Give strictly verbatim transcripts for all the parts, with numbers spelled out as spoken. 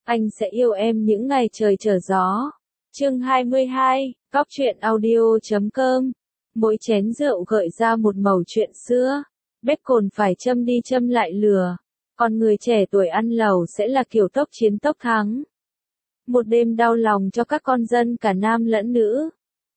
Anh sẽ yêu em những ngày trời trở gió. Chương hai mươi hai, Góc truyện audio chấm com. Mỗi chén rượu gợi ra một mẩu chuyện xưa. Bếp cồn phải châm đi châm lại lửa. Còn người trẻ tuổi ăn lẩu sẽ là kiểu tốc chiến tốc thắng. Một đêm đau lòng cho các con dân cả nam lẫn nữ.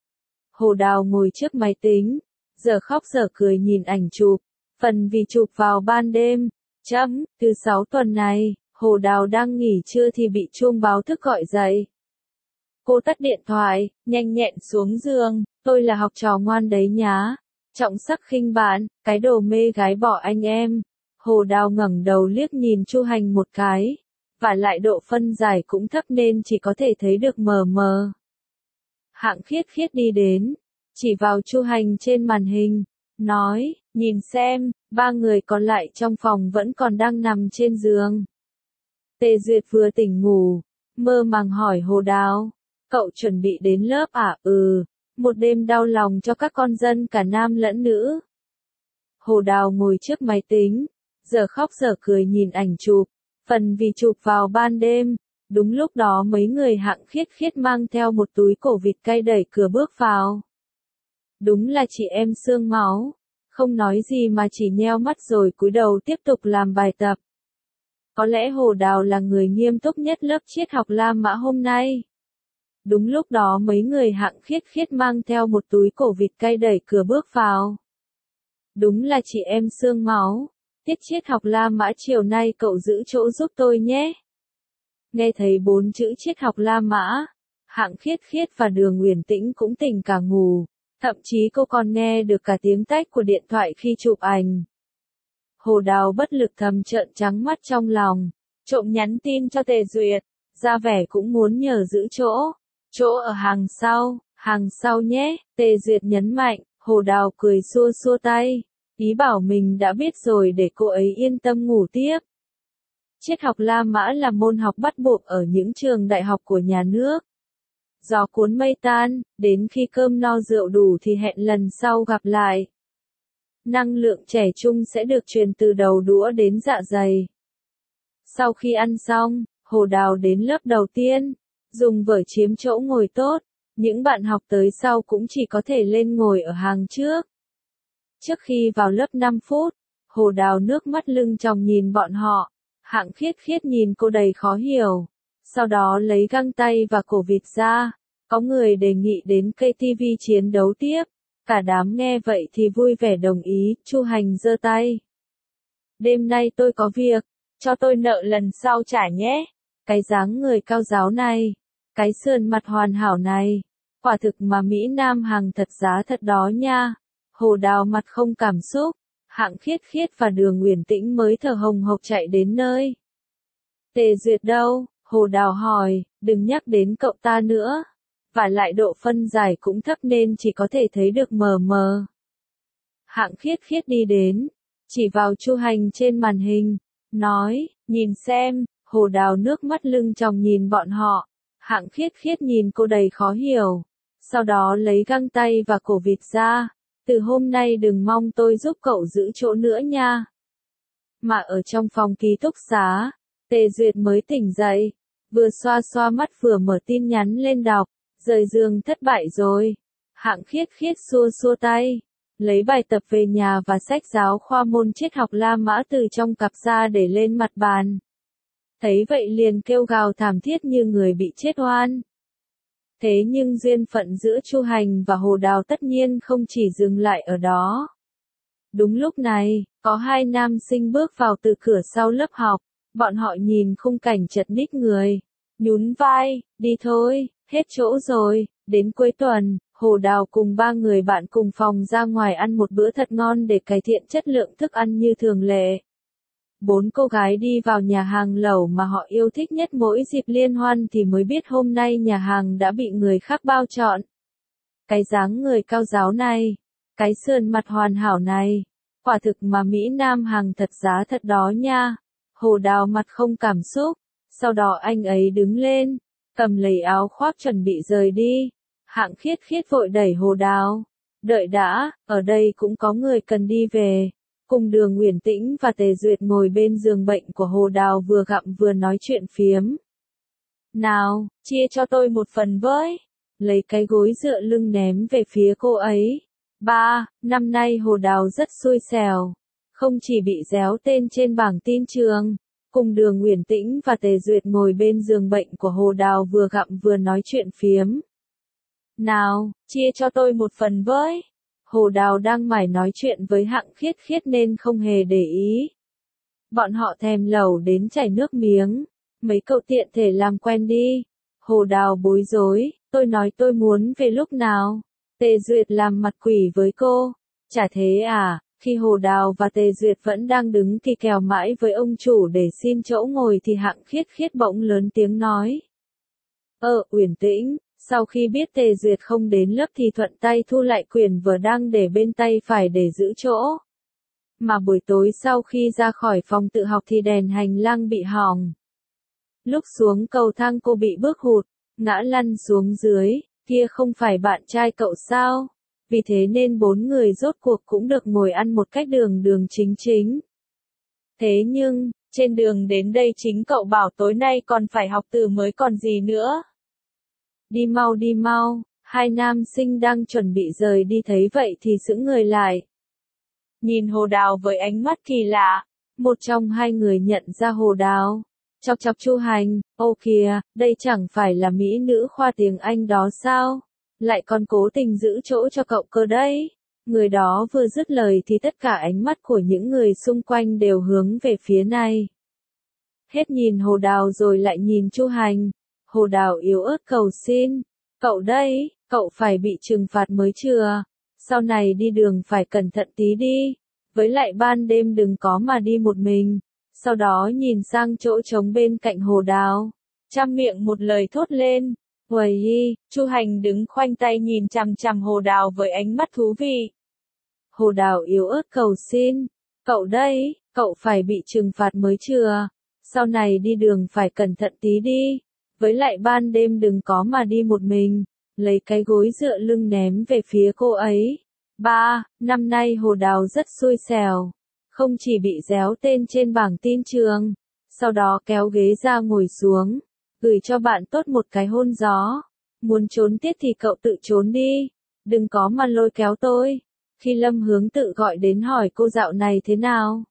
Hồ Đào ngồi trước máy tính, giờ khóc giờ cười nhìn ảnh chụp. Phần vì chụp vào ban đêm. Chấm, từ sáu tuần này, Hồ Đào đang nghỉ trưa thì bị chuông báo thức gọi dậy. Cô tắt điện thoại, nhanh nhẹn xuống giường, tôi là học trò ngoan đấy nhá. Trọng sắc khinh bạn, cái đồ mê gái bỏ anh em. Hồ Đào ngẩng đầu liếc nhìn Chu Hành một cái. Và lại độ phân giải cũng thấp nên chỉ có thể thấy được mờ mờ. Hạng Khiết Khiết đi đến, chỉ vào Chu Hành trên màn hình, nói, nhìn xem, ba người còn lại trong phòng vẫn còn đang nằm trên giường. Tề Duyệt vừa tỉnh ngủ, mơ màng hỏi Hồ Đào, cậu chuẩn bị đến lớp à? Ừ, một đêm đau lòng cho các con dân cả nam lẫn nữ. Hồ Đào ngồi trước máy tính, giờ khóc giờ cười nhìn ảnh chụp, phần vì chụp vào ban đêm. Đúng lúc đó mấy người Hạng Khiết Khiết mang theo một túi cổ vịt cay đẩy cửa bước vào. Đúng là chị em xương máu, không nói gì mà chỉ nheo mắt rồi cúi đầu tiếp tục làm bài tập. Có lẽ Hồ Đào là người nghiêm túc nhất lớp triết học La Mã hôm nay. Đúng lúc đó mấy người Hạng Khiết Khiết mang theo một túi cổ vịt cay đẩy cửa bước vào. Đúng là chị em xương máu, tiết triết học La Mã chiều nay cậu giữ chỗ giúp tôi nhé. Nghe thấy bốn chữ triết học La Mã, Hạng Khiết Khiết và Đường Uyển Tĩnh cũng tỉnh cả ngủ, thậm chí cô còn nghe được cả tiếng tách của điện thoại khi chụp ảnh. Hồ Đào bất lực thầm trợn trắng mắt trong lòng, trộm nhắn tin cho Tề Duyệt, ra vẻ cũng muốn nhờ giữ chỗ, chỗ ở hàng sau, hàng sau nhé, Tề Duyệt nhấn mạnh, Hồ Đào cười xua xua tay, ý bảo mình đã biết rồi để cô ấy yên tâm ngủ tiếp. Triết học La Mã là môn học bắt buộc ở những trường đại học của nhà nước. Gió cuốn mây tan, đến khi cơm no rượu đủ thì hẹn lần sau gặp lại. Năng lượng trẻ trung sẽ được truyền từ đầu đũa đến dạ dày. Sau khi ăn xong, Hồ Đào đến lớp đầu tiên, dùng vở chiếm chỗ ngồi tốt, những bạn học tới sau cũng chỉ có thể lên ngồi ở hàng trước. Trước khi vào lớp năm phút, Hồ Đào nước mắt lưng tròng nhìn bọn họ, Hạng Khiết Khiết nhìn cô đầy khó hiểu, sau đó lấy găng tay và cổ vịt ra, có người đề nghị đến cây ti vi chiến đấu tiếp. Cả đám nghe vậy thì vui vẻ đồng ý, Chu Hành giơ tay. Đêm nay tôi có việc, cho tôi nợ lần sau trả nhé. Cái dáng người cao ráo này, cái sườn mặt hoàn hảo này, quả thực mà Mỹ Nam hàng thật giá thật đó nha. Hồ Đào mặt không cảm xúc, Hạng Khiết Khiết và Đường Uyển Tĩnh mới thở hồng hộc chạy đến nơi. Tề Duyệt đâu? Hồ Đào hỏi, đừng nhắc đến cậu ta nữa. Và lại độ phân giải cũng thấp nên chỉ có thể thấy được mờ mờ. Hạng Khiết Khiết đi đến, chỉ vào Chu Hành trên màn hình, nói, nhìn xem. Hồ Đào nước mắt lưng tròng nhìn bọn họ, Hạng Khiết Khiết nhìn cô đầy khó hiểu, sau đó lấy găng tay và cổ vịt ra, từ hôm nay đừng mong tôi giúp cậu giữ chỗ nữa nha. Mà ở trong phòng ký túc xá, Tề Duyệt mới tỉnh dậy, vừa xoa xoa mắt vừa mở tin nhắn lên đọc. Rời giường thất bại rồi. Hạng Khiết Khiết xua xua tay, lấy bài tập về nhà và sách giáo khoa môn triết học La Mã từ trong cặp ra để lên mặt bàn. Thấy vậy liền kêu gào thảm thiết như người bị chết oan. Thế nhưng duyên phận giữa Chu Hành và Hồ Đào tất nhiên không chỉ dừng lại ở đó. Đúng lúc này, có hai nam sinh bước vào từ cửa sau lớp học, bọn họ nhìn khung cảnh chật ních người, nhún vai, đi thôi. Hết chỗ rồi, đến cuối tuần, Hồ Đào cùng ba người bạn cùng phòng ra ngoài ăn một bữa thật ngon để cải thiện chất lượng thức ăn như thường lệ. Bốn cô gái đi vào nhà hàng lẩu mà họ yêu thích nhất mỗi dịp liên hoan thì mới biết hôm nay nhà hàng đã bị người khác bao trọn. Cái dáng người cao ráo này, cái sườn mặt hoàn hảo này, quả thực mà Mỹ Nam hàng thật giá thật đó nha. Hồ Đào mặt không cảm xúc, sau đó anh ấy đứng lên, cầm lấy áo khoác chuẩn bị rời đi. Hạng Khiết Khiết vội đẩy Hồ Đào. Đợi đã, ở đây cũng có người cần đi về. Cùng Đường Uyển Tĩnh và Tề Duyệt ngồi bên giường bệnh của Hồ Đào vừa gặm vừa nói chuyện phiếm. Nào, chia cho tôi một phần với. Lấy cái gối dựa lưng ném về phía cô ấy. Ba, năm nay Hồ Đào rất xui xẻo. Không chỉ bị déo tên trên bảng tin trường, cùng Đường Uyển Tĩnh và Tề Duyệt ngồi bên giường bệnh của Hồ Đào vừa gặm vừa nói chuyện phiếm. Nào, chia cho tôi một phần với. Hồ Đào đang mải nói chuyện với Hạng Khiết Khiết nên không hề để ý. Bọn họ thèm lẩu đến chảy nước miếng. Mấy cậu tiện thể làm quen đi. Hồ Đào bối rối, tôi nói tôi muốn về lúc nào. Tề Duyệt làm mặt quỷ với cô. Chả thế à, khi Hồ Đào và Tề Duyệt vẫn đang đứng kỳ kèo mãi với ông chủ để xin chỗ ngồi thì Hạng Khiết Khiết bỗng lớn tiếng nói. Ờ, Uyển Tĩnh, sau khi biết Tề Duyệt không đến lớp thì thuận tay thu lại quyển vở đang để bên tay phải để giữ chỗ. Mà buổi tối sau khi ra khỏi phòng tự học thì đèn hành lang bị hỏng. Lúc xuống cầu thang cô bị bước hụt, ngã lăn xuống dưới, kia không phải bạn trai cậu sao? Vì thế nên bốn người rốt cuộc cũng được ngồi ăn một cách đường đường chính chính. Thế nhưng, trên đường đến đây chính cậu bảo tối nay còn phải học từ mới còn gì nữa. Đi mau đi mau, hai nam sinh đang chuẩn bị rời đi thấy vậy thì sững người lại. Nhìn Hồ Đào với ánh mắt kỳ lạ, một trong hai người nhận ra Hồ Đào. Chọc chọc Chu Hành, ô kìa, đây chẳng phải là mỹ nữ khoa tiếng Anh đó sao? Lại còn cố tình giữ chỗ cho cậu cơ đấy. Người đó vừa dứt lời thì tất cả ánh mắt của những người xung quanh đều hướng về phía này. Hết nhìn Hồ Đào rồi lại nhìn Chu Hành. Hồ Đào yếu ớt cầu xin. Cậu đây, cậu phải bị trừng phạt mới chưa? Sau này đi đường phải cẩn thận tí đi. Với lại ban đêm đừng có mà đi một mình. Sau đó nhìn sang chỗ trống bên cạnh Hồ Đào. Trăm miệng một lời thốt lên. Uầy, Chu Hành đứng khoanh tay nhìn chằm chằm Hồ Đào với ánh mắt thú vị. Hồ Đào yếu ớt cầu xin. Cậu đây, cậu phải bị trừng phạt mới chưa? Sau này đi đường phải cẩn thận tí đi. Với lại ban đêm đừng có mà đi một mình. Lấy cái gối dựa lưng ném về phía cô ấy. Ba, năm nay Hồ Đào rất xui xẻo. Không chỉ bị déo tên trên bảng tin trường. Sau đó kéo ghế ra ngồi xuống. Gửi cho bạn tốt một cái hôn gió. Muốn trốn tiết thì cậu tự trốn đi. Đừng có mà lôi kéo tôi. Khi Lâm Hướng tự gọi đến hỏi cô dạo này thế nào.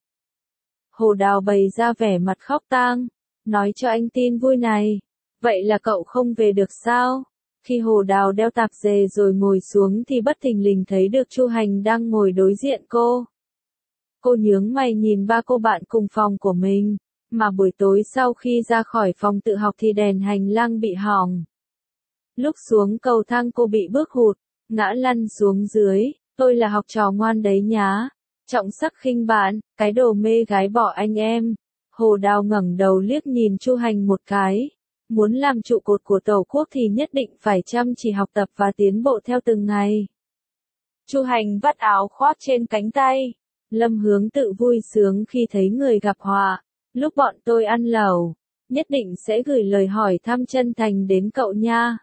Hồ Đào bày ra vẻ mặt khóc tang. Nói cho anh tin vui này. Vậy là cậu không về được sao? Khi Hồ Đào đeo tạp dề rồi ngồi xuống thì bất thình lình thấy được Chu Hành đang ngồi đối diện cô. Cô nhướng mày nhìn ba cô bạn cùng phòng của mình. Mà buổi tối sau khi ra khỏi phòng tự học thì đèn hành lang bị hỏng. Lúc xuống cầu thang cô bị bước hụt, ngã lăn xuống dưới. Tôi là học trò ngoan đấy nhá. Trọng sắc khinh bạn, cái đồ mê gái bỏ anh em. Hồ Đào ngẩng đầu liếc nhìn Chu Hành một cái. Muốn làm trụ cột của Tổ quốc thì nhất định phải chăm chỉ học tập và tiến bộ theo từng ngày. Chu Hành vắt áo khoác trên cánh tay. Lâm Hướng tự vui sướng khi thấy người gặp họa. Lúc bọn tôi ăn lẩu, nhất định sẽ gửi lời hỏi thăm chân thành đến cậu nha.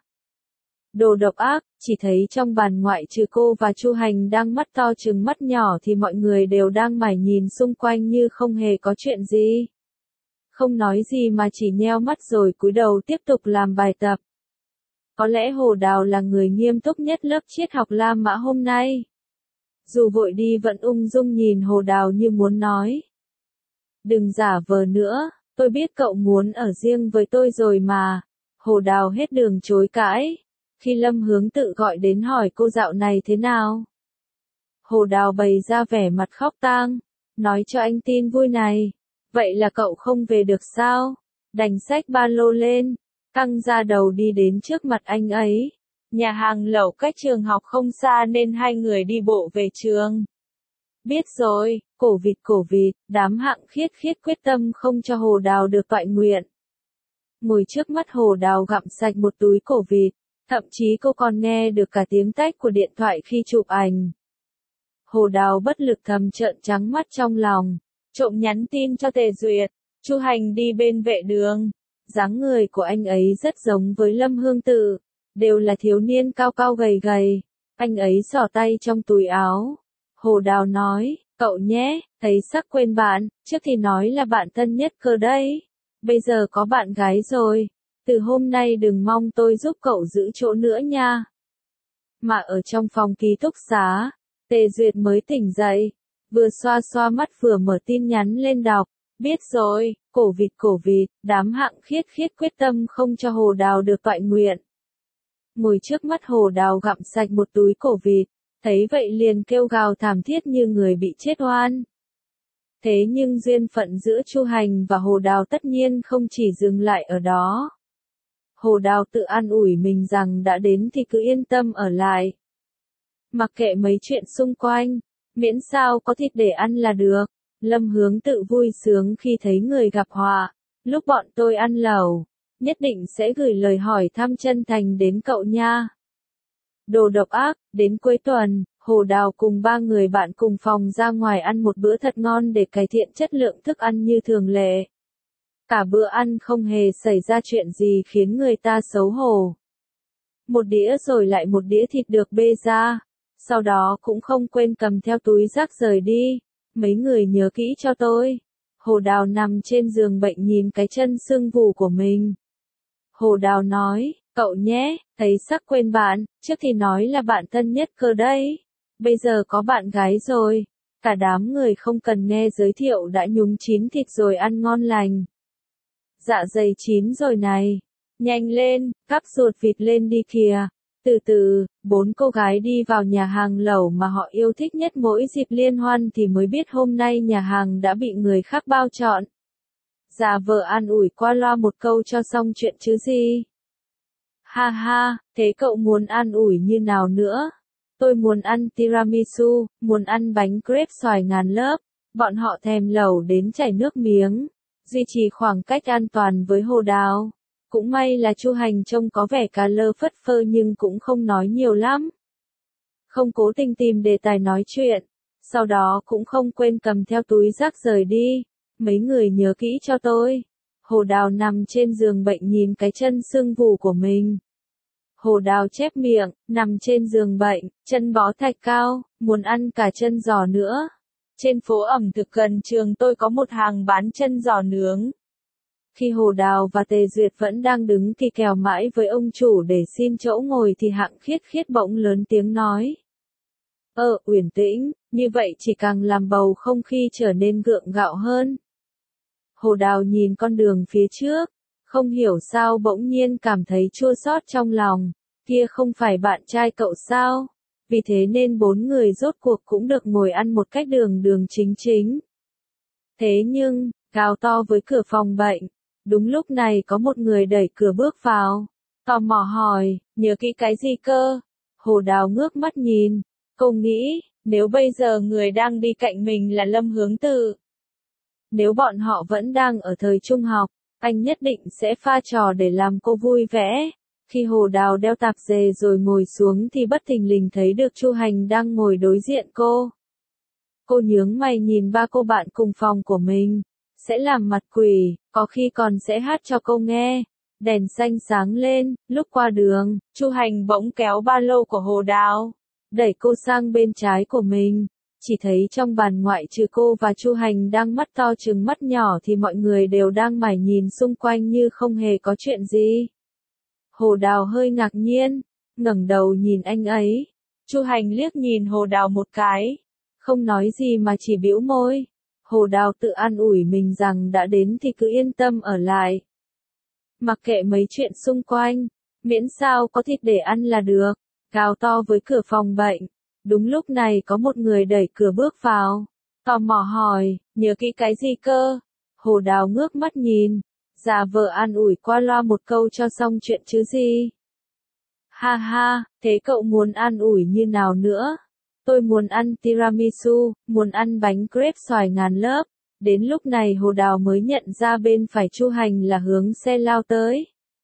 Đồ độc ác, chỉ thấy trong bàn ngoại trừ cô và Chu Hành đang mắt to trừng mắt nhỏ thì mọi người đều đang mải nhìn xung quanh như không hề có chuyện gì. Không nói gì mà chỉ nheo mắt rồi cúi đầu tiếp tục làm bài tập. Có lẽ Hồ Đào là người nghiêm túc nhất lớp triết học La Mã hôm nay. Dù vội đi vẫn ung dung nhìn Hồ Đào như muốn nói. Đừng giả vờ nữa, tôi biết cậu muốn ở riêng với tôi rồi mà. Hồ Đào hết đường chối cãi. Khi Lâm Hướng tự gọi đến hỏi cô dạo này thế nào. Hồ Đào bày ra vẻ mặt khóc tang. Nói cho anh tin vui này. Vậy là cậu không về được sao? Đành xách ba lô lên. Căng ra đầu đi đến trước mặt anh ấy. Nhà hàng lẩu cách trường học không xa nên hai người đi bộ về trường. Biết rồi, cổ vịt cổ vịt, đám Hạng Khiết Khiết quyết tâm không cho Hồ Đào được toại nguyện. Ngồi trước mắt Hồ Đào gặm sạch một túi cổ vịt, thậm chí cô còn nghe được cả tiếng tách của điện thoại khi chụp ảnh. Hồ Đào bất lực thầm trợn trắng mắt trong lòng, trộm nhắn tin cho Tề Duyệt. Chu Hành đi bên vệ đường, dáng người của anh ấy rất giống với Lâm Hương Tự, đều là thiếu niên cao cao gầy gầy. Anh ấy xỏ tay trong túi áo. Hồ Đào nói, cậu nhé, thấy sắc quên bạn, trước thì nói là bạn thân nhất cơ đấy. Bây giờ có bạn gái rồi. Từ hôm nay đừng mong tôi giúp cậu giữ chỗ nữa nha. Mà ở trong phòng ký túc xá, Tề Duyệt mới tỉnh dậy, vừa xoa xoa mắt vừa mở tin nhắn lên đọc. Biết rồi, cổ vịt cổ vịt, đám hạng khiết khiết quyết tâm không cho Hồ Đào được toại nguyện. Ngồi trước mắt Hồ Đào gặm sạch một túi cổ vịt, thấy vậy liền kêu gào thảm thiết như người bị chết oan. Thế nhưng duyên phận giữa Chu Hành và Hồ Đào tất nhiên không chỉ dừng lại ở đó. Hồ Đào tự an ủi mình rằng đã đến thì cứ yên tâm ở lại. Mặc kệ mấy chuyện xung quanh, miễn sao có thịt để ăn là được. Lâm Hướng tự vui sướng khi thấy người gặp họa. Lúc bọn tôi ăn lẩu, nhất định sẽ gửi lời hỏi thăm chân thành đến cậu nha. Đồ độc ác, đến cuối tuần, Hồ Đào cùng ba người bạn cùng phòng ra ngoài ăn một bữa thật ngon để cải thiện chất lượng thức ăn như thường lệ. Cả bữa ăn không hề xảy ra chuyện gì khiến người ta xấu hổ. Một đĩa rồi lại một đĩa thịt được bê ra, sau đó cũng không quên cầm theo túi rác rời đi. Mấy người nhớ kỹ cho tôi. Hồ Đào nằm trên giường bệnh nhìn cái chân sưng vù của mình. Hồ Đào nói, cậu nhé, thấy sắc quên bạn, trước thì nói là bạn thân nhất cơ đấy. Bây giờ có bạn gái rồi. Cả đám người không cần nghe giới thiệu đã nhúng chín thịt rồi ăn ngon lành. Dạ dày chín rồi này. Nhanh lên, cắp ruột vịt lên đi kìa. Từ từ, bốn cô gái đi vào nhà hàng lẩu mà họ yêu thích nhất mỗi dịp liên hoan thì mới biết hôm nay nhà hàng đã bị người khác bao trọn. Giả vờ an ủi qua loa một câu cho xong chuyện chứ gì. Ha ha, thế cậu muốn an ủi như nào nữa? Tôi muốn ăn tiramisu, muốn ăn bánh crepe xoài ngàn lớp. Bọn họ thèm lẩu đến chảy nước miếng. Duy trì khoảng cách an toàn với Hồ Đào. Cũng may là Chu Hành trông có vẻ cà lơ phất phơ nhưng cũng không nói nhiều lắm. Không cố tình tìm đề tài nói chuyện. Sau đó cũng không quên cầm theo túi rác rời đi. Mấy người nhớ kỹ cho tôi. Hồ Đào nằm trên giường bệnh nhìn cái chân sưng vù của mình. Hồ Đào chép miệng, nằm trên giường bệnh, chân bó thạch cao, muốn ăn cả chân giò nữa. Trên phố ẩm thực gần trường tôi có một hàng bán chân giò nướng. Khi Hồ Đào và Tề Duyệt vẫn đang đứng kỳ kèo mãi với ông chủ để xin chỗ ngồi thì Hạng Khiết Khiết bỗng lớn tiếng nói. Ờ, Uyển Tĩnh, như vậy chỉ càng làm bầu không khí trở nên gượng gạo hơn. Hồ Đào nhìn con đường phía trước, không hiểu sao bỗng nhiên cảm thấy chua xót trong lòng, kia không phải bạn trai cậu sao? Vì thế nên bốn người rốt cuộc cũng được ngồi ăn một cách đường đường chính chính. Thế nhưng, gào to với cửa phòng bệnh. Đúng lúc này có một người đẩy cửa bước vào, tò mò hỏi, nhớ kỹ cái gì cơ? Hồ Đào ngước mắt nhìn, cô nghĩ, nếu bây giờ người đang đi cạnh mình là Lâm Hướng Tự. Nếu bọn họ vẫn đang ở thời trung học, anh nhất định sẽ pha trò để làm cô vui vẻ. Khi Hồ Đào đeo tạp dề rồi ngồi xuống thì bất thình lình thấy được Chu Hành đang ngồi đối diện cô. Cô nhướng mày nhìn ba cô bạn cùng phòng của mình. Sẽ làm mặt quỷ, có khi còn sẽ hát cho cô nghe. Đèn xanh sáng lên, lúc qua đường, Chu Hành bỗng kéo ba lô của Hồ Đào, đẩy cô sang bên trái của mình. Chỉ thấy trong bàn ngoại trừ cô và Chu Hành đang mắt to trừng mắt nhỏ thì mọi người đều đang mải nhìn xung quanh như không hề có chuyện gì. Hồ Đào hơi ngạc nhiên, ngẩng đầu nhìn anh ấy. Chu Hành liếc nhìn Hồ Đào một cái, không nói gì mà chỉ bĩu môi. Hồ Đào tự an ủi mình rằng đã đến thì cứ yên tâm ở lại. Mặc kệ mấy chuyện xung quanh, miễn sao có thịt để ăn là được. Gào to với cửa phòng bệnh. Đúng lúc này có một người đẩy cửa bước vào, tò mò hỏi, nhớ kỹ cái gì cơ? Hồ Đào ngước mắt nhìn, giả vờ an ủi qua loa một câu cho xong chuyện chứ gì. Ha ha, thế cậu muốn an ủi như nào nữa? Tôi muốn ăn tiramisu, muốn ăn bánh crepe xoài ngàn lớp. Đến lúc này Hồ Đào mới nhận ra bên phải Chu Hành là hướng xe lao tới.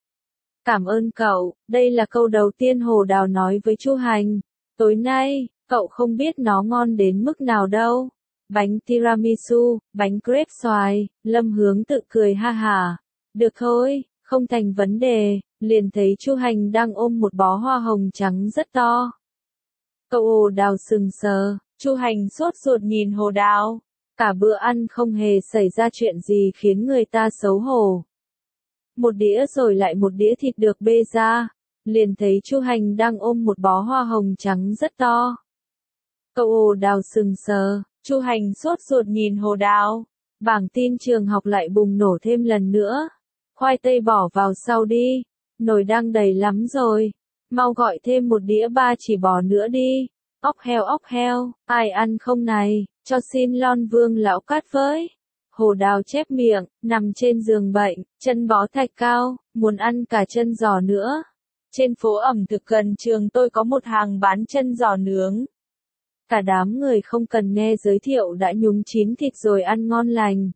Cảm ơn cậu, đây là câu đầu tiên Hồ Đào nói với Chu Hành. Tối nay, cậu không biết nó ngon đến mức nào đâu. Bánh tiramisu, bánh crepe xoài, Lâm Hướng Tự cười ha hả. Được thôi, không thành vấn đề, liền thấy Chu Hành đang ôm một bó hoa hồng trắng rất to. Cậu Hồ Đào sừng sờ, Chu Hành sốt ruột nhìn Hồ Đào. Cả bữa ăn không hề xảy ra chuyện gì khiến người ta xấu hổ. một đĩa rồi lại một đĩa thịt được bê ra, liền thấy Chu Hành đang ôm một bó hoa hồng trắng rất to. Cậu Hồ Đào sừng sờ, Chu Hành sốt ruột nhìn Hồ Đào, bảng tin trường học lại bùng nổ thêm lần nữa. Khoai tây bỏ vào sau đi, nồi đang đầy lắm rồi, mau gọi thêm một đĩa ba chỉ bò nữa đi. Ốc heo ốc heo, ai ăn không này, cho xin lon Vương lão cát với. Hồ Đào chép miệng, nằm trên giường bệnh, chân bó thạch cao, muốn ăn cả chân giò nữa. Trên phố ẩm thực gần trường tôi có một hàng bán chân giò nướng. Cả đám người không cần nghe giới thiệu đã nhúng chín thịt rồi ăn ngon lành.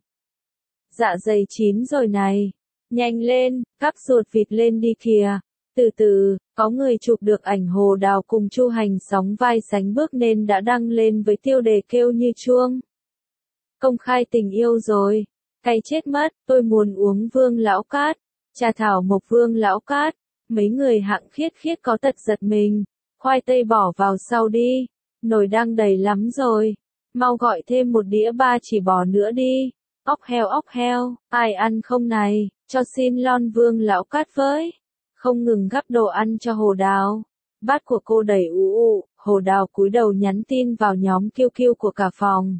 Dạ dày chín rồi này, nhanh lên, cắp ruột vịt lên đi kìa. Từ từ, có người chụp được ảnh Hồ Đào cùng Chu Hành sóng vai sánh bước nên đã đăng lên với tiêu đề kêu như chuông. Công khai tình yêu rồi, cay chết mất, tôi muốn uống Vương lão cát, trà thảo mộc Vương lão cát, mấy người hạng khiết khiết có tật giật mình, khoai tây bỏ vào sau đi, nồi đang đầy lắm rồi, mau gọi thêm một đĩa ba chỉ bò nữa đi, ốc heo ốc heo, ai ăn không này, cho xin lon Vương lão cát với. Không ngừng gắp đồ ăn cho Hồ Đào. Bát của cô đầy ú ụ, Hồ Đào cúi đầu nhắn tin vào nhóm kiu kiu của cả phòng.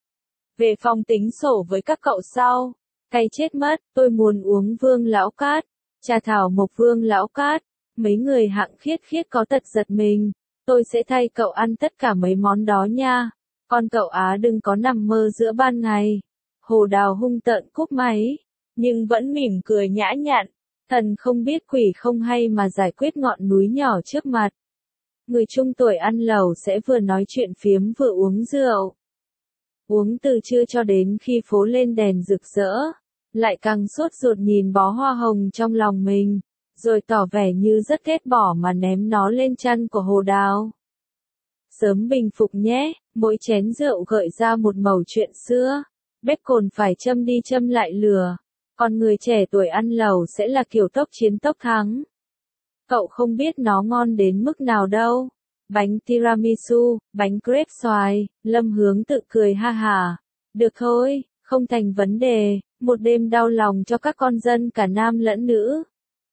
Về phòng tính sổ với các cậu sau. Cay chết mất, tôi muốn uống Vương lão cát, trà thảo mộc Vương lão cát. Mấy người hạng khiết khiết có tật giật mình. Tôi sẽ thay cậu ăn tất cả mấy món đó nha. Con cậu Á đừng có nằm mơ giữa ban ngày. Hồ Đào hung tợn cúp máy, nhưng vẫn mỉm cười nhã nhặn. Thần không biết quỷ không hay mà giải quyết ngọn núi nhỏ trước mặt. Người trung tuổi ăn lẩu sẽ vừa nói chuyện phiếm vừa uống rượu. Uống từ trưa cho đến khi phố lên đèn rực rỡ. Lại càng sốt ruột nhìn bó hoa hồng trong lòng mình. Rồi tỏ vẻ như rất ghét bỏ mà ném nó lên chăn của Hồ Đào. Sớm bình phục nhé, mỗi chén rượu gợi ra một mẩu chuyện xưa. Bếp cồn phải châm đi châm lại lửa. Còn người trẻ tuổi ăn lẩu sẽ là kiểu tốc chiến tốc thắng. Cậu không biết nó ngon đến mức nào đâu. Bánh tiramisu, bánh crepe xoài, Lâm Hướng tự cười ha hả. Được thôi, không thành vấn đề, một đêm đau lòng cho các con dân cả nam lẫn nữ.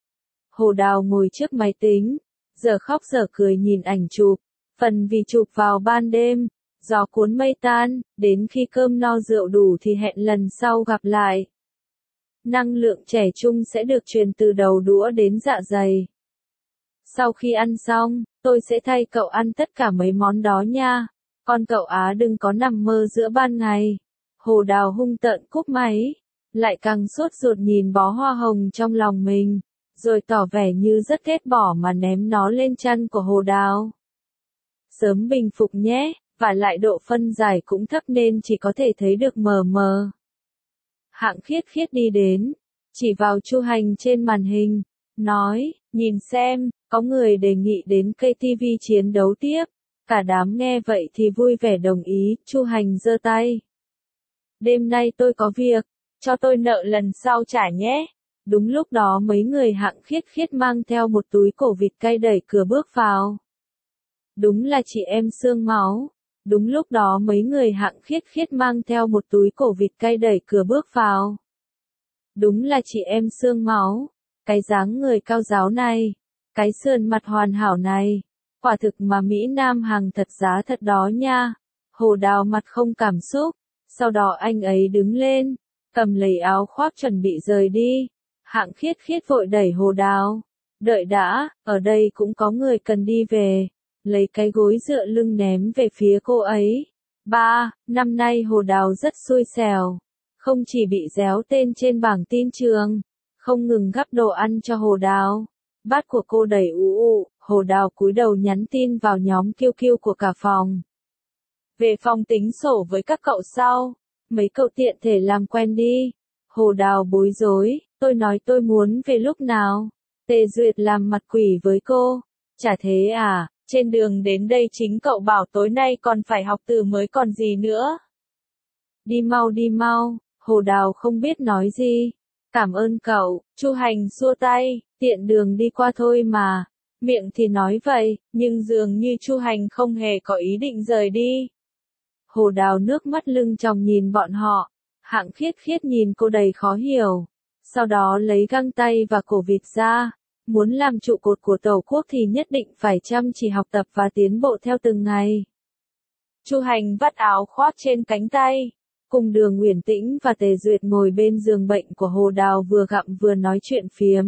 Hồ Đào ngồi trước máy tính, giờ khóc giờ cười nhìn ảnh chụp, phần vì chụp vào ban đêm, gió cuốn mây tan, đến khi cơm no rượu đủ thì hẹn lần sau gặp lại. Năng lượng trẻ trung sẽ được truyền từ đầu đũa đến dạ dày. Sau khi ăn xong, tôi sẽ thay cậu ăn tất cả mấy món đó nha. Con cậu Á đừng có nằm mơ giữa ban ngày. Hồ Đào hung tợn cúp máy, lại càng sốt ruột nhìn bó hoa hồng trong lòng mình, rồi tỏ vẻ như rất ghét bỏ mà ném nó lên chăn của Hồ Đào. Sớm bình phục nhé, và lại độ phân giải cũng thấp nên chỉ có thể thấy được mờ mờ. Hạng khiết khiết đi đến, chỉ vào Chu Hành trên màn hình, nói, nhìn xem, có người đề nghị đến ca tê vê chiến đấu tiếp. Cả đám nghe vậy thì vui vẻ đồng ý, Chu Hành giơ tay. Đêm nay tôi có việc, cho tôi nợ lần sau trả nhé. Đúng lúc đó mấy người hạng khiết khiết mang theo một túi cổ vịt cay đẩy cửa bước vào. Đúng là chị em xương máu. Đúng lúc đó mấy người hạng khiết khiết mang theo một túi cổ vịt cay đẩy cửa bước vào. Đúng là chị em xương máu. Cái dáng người cao ráo này. Cái sườn mặt hoàn hảo này. Quả thực mà Mỹ Nam hàng thật giá thật đó nha. Hồ Đào mặt không cảm xúc. Sau đó anh ấy đứng lên. Cầm lấy áo khoác chuẩn bị rời đi. Hạng khiết khiết vội đẩy Hồ Đào. Đợi đã, ở đây cũng có người cần đi về. Lấy cái gối dựa lưng ném về phía cô ấy. Ba, năm nay Hồ Đào rất xui xẻo. Không chỉ bị réo tên trên bảng tin trường, không ngừng gắp đồ ăn cho Hồ Đào. Bát của cô đầy ú ụ, Hồ Đào cúi đầu nhắn tin vào nhóm kiu kiu của cả phòng. Về phòng tính sổ với các cậu sau. Mấy cậu tiện thể làm quen đi. Hồ Đào bối rối, tôi nói tôi muốn về lúc nào. Tề Duyệt làm mặt quỷ với cô. Chả thế à? Trên đường đến đây chính cậu bảo tối nay còn phải học từ mới còn gì nữa. Đi mau đi mau, Hồ Đào không biết nói gì. Cảm ơn cậu, Chu Hành xua tay, tiện đường đi qua thôi mà. Miệng thì nói vậy, nhưng dường như Chu Hành không hề có ý định rời đi. Hồ Đào nước mắt lưng tròng nhìn bọn họ. Hạng khiết khiết nhìn cô đầy khó hiểu. sau đó lấy găng tay và cổ vịt ra. Muốn làm trụ cột của Tổ quốc thì nhất định phải chăm chỉ học tập và tiến bộ theo từng ngày. Chu Hành vắt áo khoác trên cánh tay. Cùng Đường Uyển Tĩnh và Tề Duyệt ngồi bên giường bệnh của Hồ Đào vừa gặm vừa nói chuyện phiếm.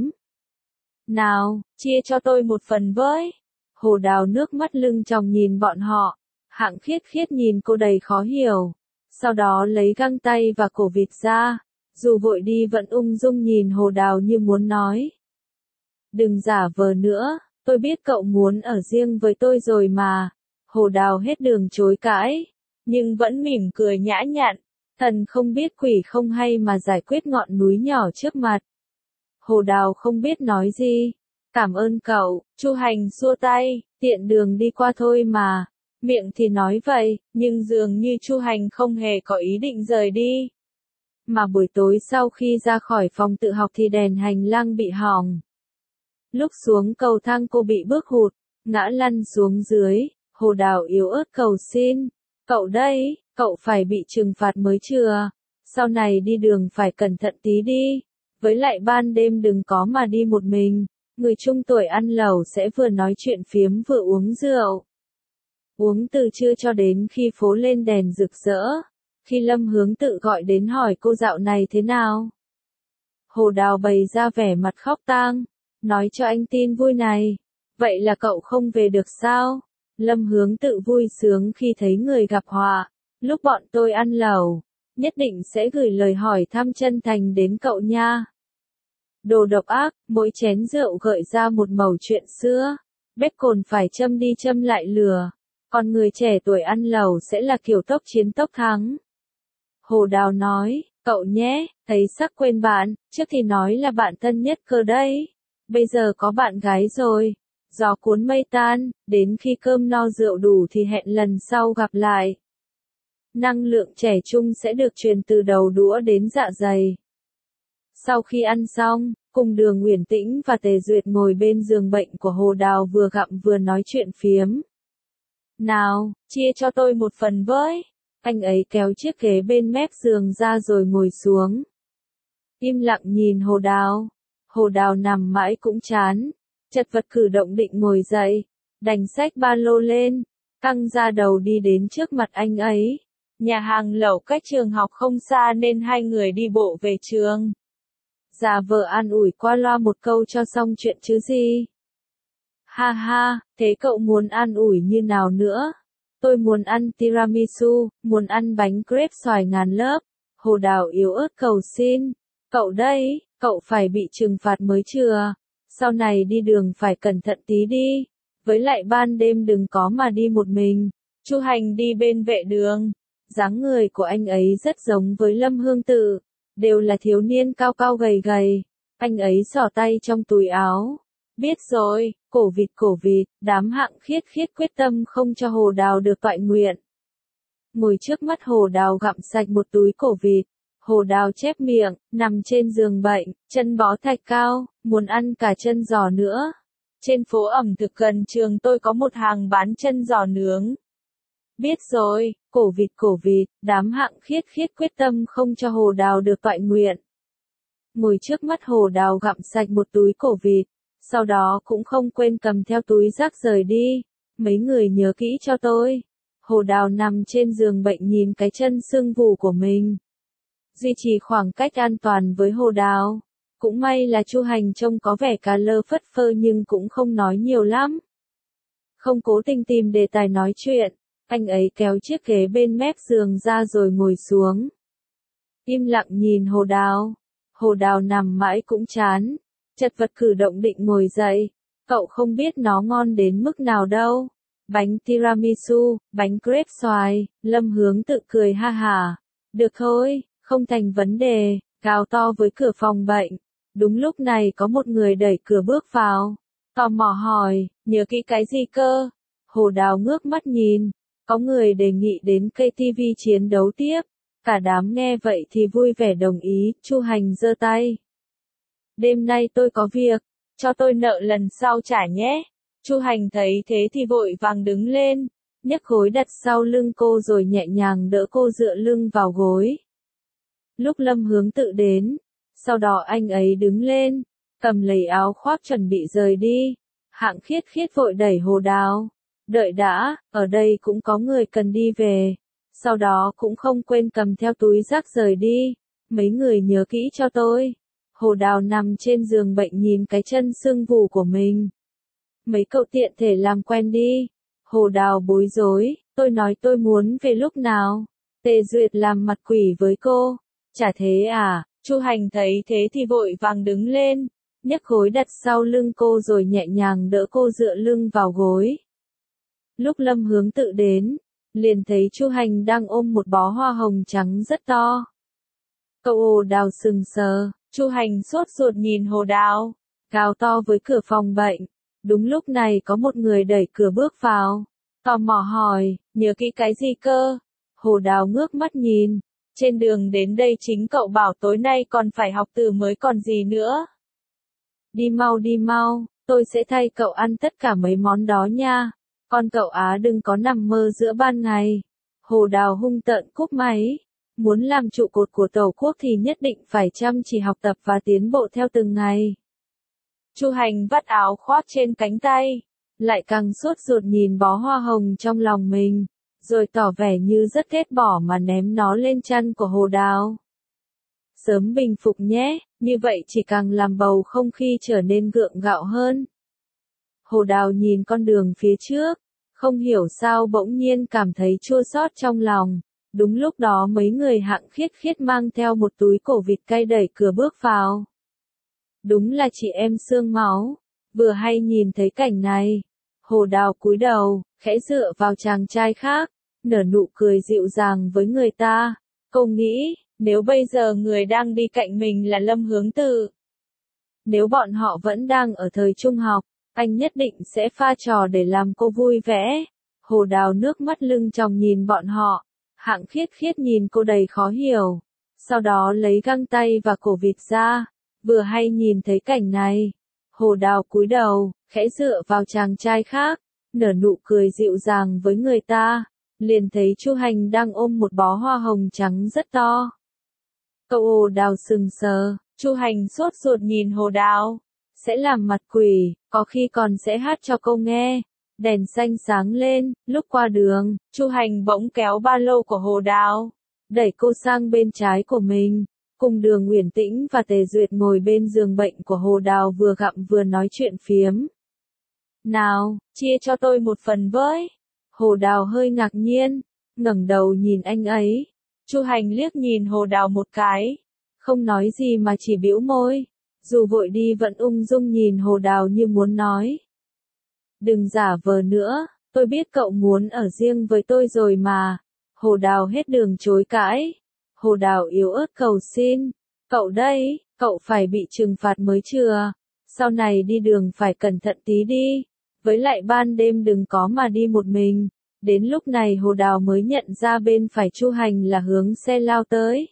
Nào, chia cho tôi một phần với. Hồ Đào nước mắt lưng tròng nhìn bọn họ. Hạng Khiết Khiết nhìn cô đầy khó hiểu. Sau đó lấy găng tay và cổ vịt ra. Dù vội đi vẫn ung dung nhìn Hồ Đào như muốn nói. Đừng giả vờ nữa, tôi biết cậu muốn ở riêng với tôi rồi mà. Hồ Đào hết đường chối cãi, nhưng vẫn mỉm cười nhã nhặn. Thần không biết quỷ không hay mà giải quyết ngọn núi nhỏ trước mặt. Hồ Đào không biết nói gì. Cảm ơn cậu, Chu Hành xua tay, tiện đường đi qua thôi mà. Miệng thì nói vậy, nhưng dường như Chu Hành không hề có ý định rời đi. Mà buổi tối sau khi ra khỏi phòng tự học thì đèn hành lang bị hỏng. Lúc xuống cầu thang cô bị bước hụt, ngã lăn xuống dưới. Hồ Đào yếu ớt cầu xin. Cậu đây, cậu phải bị trừng phạt mới chừa. Sau này đi đường phải cẩn thận tí đi. Với lại ban đêm đừng có mà đi một mình. Người trung tuổi ăn lẩu sẽ vừa nói chuyện phiếm vừa uống rượu. Uống từ trưa cho đến khi phố lên đèn rực rỡ. Khi Lâm Hướng Tự gọi đến hỏi cô dạo này thế nào. Hồ Đào bày ra vẻ mặt khóc tang. Nói cho anh tin vui này. Vậy là cậu không về được sao? Lâm Hướng Tự vui sướng khi thấy người gặp họa. Lúc bọn tôi ăn lẩu, nhất định sẽ gửi lời hỏi thăm chân thành đến cậu nha. Đồ độc ác, mỗi chén rượu gợi ra một mẩu chuyện xưa. Bếp cồn phải châm đi châm lại lửa. Còn người trẻ tuổi ăn lẩu sẽ là kiểu tốc chiến tốc thắng. Hồ Đào nói, cậu nhé, thấy sắc quên bạn, trước thì nói là bạn thân nhất cơ đấy. Bây giờ có bạn gái rồi. Gió cuốn mây tan, đến khi cơm no rượu đủ thì hẹn lần sau gặp lại. Năng lượng trẻ trung sẽ được truyền từ đầu đũa đến dạ dày. Sau khi ăn xong, cùng Đường Uyển Tĩnh và Tề Duyệt ngồi bên giường bệnh của Hồ Đào vừa gặm vừa nói chuyện phiếm. Nào, chia cho tôi một phần với. Anh ấy kéo chiếc ghế bên mép giường ra rồi ngồi xuống. Im lặng nhìn Hồ Đào. Hồ Đào nằm mãi cũng chán. Chật vật cử động định ngồi dậy. Đành xách ba lô lên. Căng ra đầu đi đến trước mặt anh ấy. Nhà hàng lẩu cách trường học không xa nên hai người đi bộ về trường. Giả vờ an ủi qua loa một câu cho xong chuyện chứ gì. Ha ha, thế cậu muốn an ủi như nào nữa? Tôi muốn ăn tiramisu, muốn ăn bánh crepe xoài ngàn lớp. Hồ Đào yếu ớt cầu xin. Cậu đây, cậu phải bị trừng phạt mới chừa. Sau này đi đường phải cẩn thận tí đi. Với lại ban đêm đừng có mà đi một mình. Chu Hành đi bên vệ đường. Dáng người của anh ấy rất giống với Lâm Hương Tự. Đều là thiếu niên cao cao gầy gầy. Anh ấy xỏ tay trong túi áo. Biết rồi, cổ vịt cổ vịt, đám Hạng Khiết Khiết quyết tâm không cho Hồ Đào được toại nguyện. Ngồi trước mắt Hồ Đào gặm sạch một túi cổ vịt. Hồ Đào chép miệng, nằm trên giường bệnh, chân bó thạch cao, muốn ăn cả chân giò nữa. Trên phố ẩm thực gần trường tôi có một hàng bán chân giò nướng. Biết rồi, cổ vịt cổ vịt, đám Hạng Khiết Khiết quyết tâm không cho Hồ Đào được toại nguyện. Ngồi trước mắt Hồ Đào gặm sạch một túi cổ vịt, sau đó cũng không quên cầm theo túi rác rời đi. Mấy người nhớ kỹ cho tôi. Hồ Đào nằm trên giường bệnh nhìn cái chân sưng vù của mình. Duy trì khoảng cách an toàn với Hồ Đào. Cũng may là Chu Hành trông có vẻ cà lơ phất phơ nhưng cũng không nói nhiều lắm. Không cố tình tìm đề tài nói chuyện. Anh ấy kéo chiếc ghế bên mép giường ra rồi ngồi xuống. Im lặng nhìn Hồ Đào. Hồ Đào nằm mãi cũng chán. Chật vật cử động định ngồi dậy. Cậu không biết nó ngon đến mức nào đâu. Bánh tiramisu, bánh crepe xoài. Lâm Hướng Tự cười ha hả. Được thôi, không thành vấn đề. Gào to với cửa phòng bệnh. Đúng lúc này có một người đẩy cửa bước vào. Tò mò hỏi, nhớ kỹ cái gì cơ? Hồ Đào ngước mắt nhìn. Có người đề nghị đến cây ti vi chiến đấu tiếp. Cả đám nghe vậy thì vui vẻ đồng ý. Chu Hành giơ tay. Đêm nay tôi có việc, cho tôi nợ lần sau trả nhé. Chu Hành thấy thế thì vội vàng đứng lên, nhấc gối đặt sau lưng cô rồi nhẹ nhàng đỡ cô dựa lưng vào gối. Lúc Lâm Hướng Tự đến, Sau đó anh ấy đứng lên, cầm lấy áo khoác chuẩn bị rời đi. Hạng Khiết Khiết vội đẩy Hồ Đào. Đợi đã, ở đây cũng có người cần đi về. Sau đó cũng không quên cầm theo túi rác rời đi. Mấy người nhớ kỹ cho tôi. Hồ Đào nằm trên giường bệnh nhìn cái chân sưng vù của mình. Mấy cậu tiện thể làm quen đi. Hồ Đào bối rối, tôi nói tôi muốn về lúc nào. Tề Duyệt làm mặt quỷ với cô. Chả thế à, Chu Hành thấy thế thì vội vàng đứng lên, nhấc gối đặt sau lưng cô rồi nhẹ nhàng đỡ cô dựa lưng vào gối. Lúc Lâm Hướng Tự đến, liền thấy Chu Hành đang ôm một bó hoa hồng trắng rất to. Cậu Hồ Đào sừng sờ, Chu Hành sốt ruột nhìn Hồ Đào, gào to với cửa phòng bệnh. Đúng lúc này có một người đẩy cửa bước vào, tò mò hỏi, nhớ kỹ cái gì cơ? Hồ Đào ngước mắt nhìn, trên đường đến đây chính cậu bảo tối nay còn phải học từ mới còn gì nữa. Đi mau đi mau, tôi sẽ thay cậu ăn tất cả mấy món đó nha. Con cậu Á đừng có nằm mơ giữa ban ngày. Hồ Đào hung tợn cúp máy. Muốn làm trụ cột của Tổ quốc thì nhất định phải chăm chỉ học tập và tiến bộ theo từng ngày. Chu Hành vắt áo khoác trên cánh tay, lại càng sốt ruột nhìn bó hoa hồng trong lòng mình, rồi tỏ vẻ như rất ghét bỏ mà ném nó lên chăn của Hồ Đào. Sớm bình phục nhé, như vậy chỉ càng làm bầu không khí trở nên gượng gạo hơn. Hồ Đào nhìn con đường phía trước, không hiểu sao bỗng nhiên cảm thấy chua xót trong lòng. Đúng lúc đó mấy người Hạng Khiết Khiết mang theo một túi cổ vịt cay đẩy cửa bước vào. Đúng là chị em xương máu. Vừa hay nhìn thấy cảnh này, Hồ Đào cúi đầu, khẽ dựa vào chàng trai khác, nở nụ cười dịu dàng với người ta. Cô nghĩ, nếu bây giờ người đang đi cạnh mình là Lâm Hướng Tự, nếu bọn họ vẫn đang ở thời trung học, anh nhất định sẽ pha trò để làm cô vui vẻ. Hồ Đào nước mắt lưng tròng nhìn bọn họ. Hạng Khiết Khiết nhìn cô đầy khó hiểu, sau đó lấy găng tay và cổ vịt ra. Vừa hay nhìn thấy cảnh này, Hồ Đào cúi đầu, khẽ dựa vào chàng trai khác, nở nụ cười dịu dàng với người ta, liền thấy Chu Hành đang ôm một bó hoa hồng trắng rất to. Cậu Hồ Đào sừng sờ, Chu Hành sốt ruột nhìn Hồ Đào, sẽ làm mặt quỷ, có khi còn sẽ hát cho cô nghe. Đèn xanh sáng lên, lúc qua đường, Chu Hành bỗng kéo ba lô của Hồ Đào, đẩy cô sang bên trái của mình. Cùng Đường Uyển Tĩnh và Tề Duyệt ngồi bên giường bệnh của Hồ Đào vừa gặm vừa nói chuyện phiếm. Nào, chia cho tôi một phần với. Hồ Đào hơi ngạc nhiên, ngẩng đầu nhìn anh ấy. Chu Hành liếc nhìn Hồ Đào một cái, không nói gì mà chỉ bĩu môi. Dù vội đi vẫn ung dung nhìn Hồ Đào như muốn nói. Đừng giả vờ nữa, tôi biết cậu muốn ở riêng với tôi rồi mà. Hồ Đào hết đường chối cãi. Hồ Đào yếu ớt cầu xin, cậu đây, cậu phải bị trừng phạt mới chừa. Sau này đi đường phải cẩn thận tí đi. Với lại ban đêm đừng có mà đi một mình. Đến lúc này Hồ Đào mới nhận ra bên phải Chu Hành là hướng xe lao tới.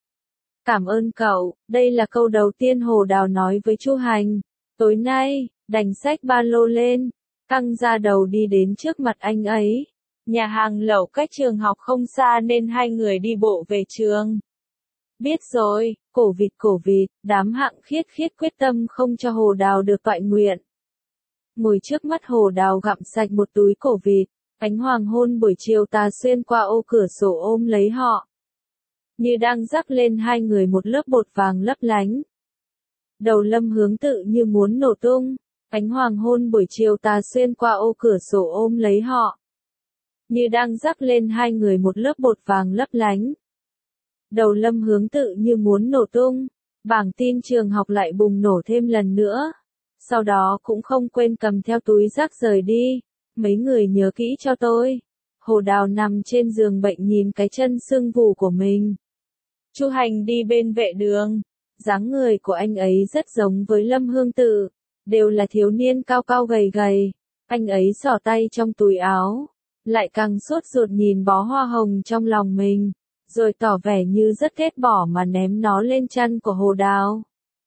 Cảm ơn cậu, đây là câu đầu tiên Hồ Đào nói với Chu Hành. Tối nay, đành xách ba lô lên, căng ra đầu đi đến trước mặt anh ấy. Nhà hàng lẩu cách trường học không xa nên hai người đi bộ về trường. Biết rồi, cổ vịt cổ vịt, đám Hạng Khiết Khiết quyết tâm không cho Hồ Đào được toại nguyện. Ngồi trước mắt Hồ Đào gặm sạch một túi cổ vịt, ánh hoàng hôn buổi chiều tà xuyên qua ô cửa sổ ôm lấy họ. Như đang rắc lên hai người một lớp bột vàng lấp lánh. Đầu Lâm Hướng Tự như muốn nổ tung, ánh hoàng hôn buổi chiều tà xuyên qua ô cửa sổ ôm lấy họ. Như đang rắc lên hai người một lớp bột vàng lấp lánh. Đầu Lâm Hướng Tự như muốn nổ tung, bảng tin trường học lại bùng nổ thêm lần nữa. Sau đó cũng không quên cầm theo túi rác rời đi. Mấy người nhớ kỹ cho tôi. Hồ Đào nằm trên giường bệnh nhìn cái chân sưng vù của mình. Chu Hành đi bên vệ đường. Dáng người của anh ấy rất giống với Lâm Hướng Tự, đều là thiếu niên cao cao gầy gầy. Anh ấy xỏ tay trong túi áo, lại càng sốt ruột nhìn bó hoa hồng trong lòng mình, rồi tỏ vẻ như rất ghét bỏ mà ném nó lên chăn của Hồ Đào.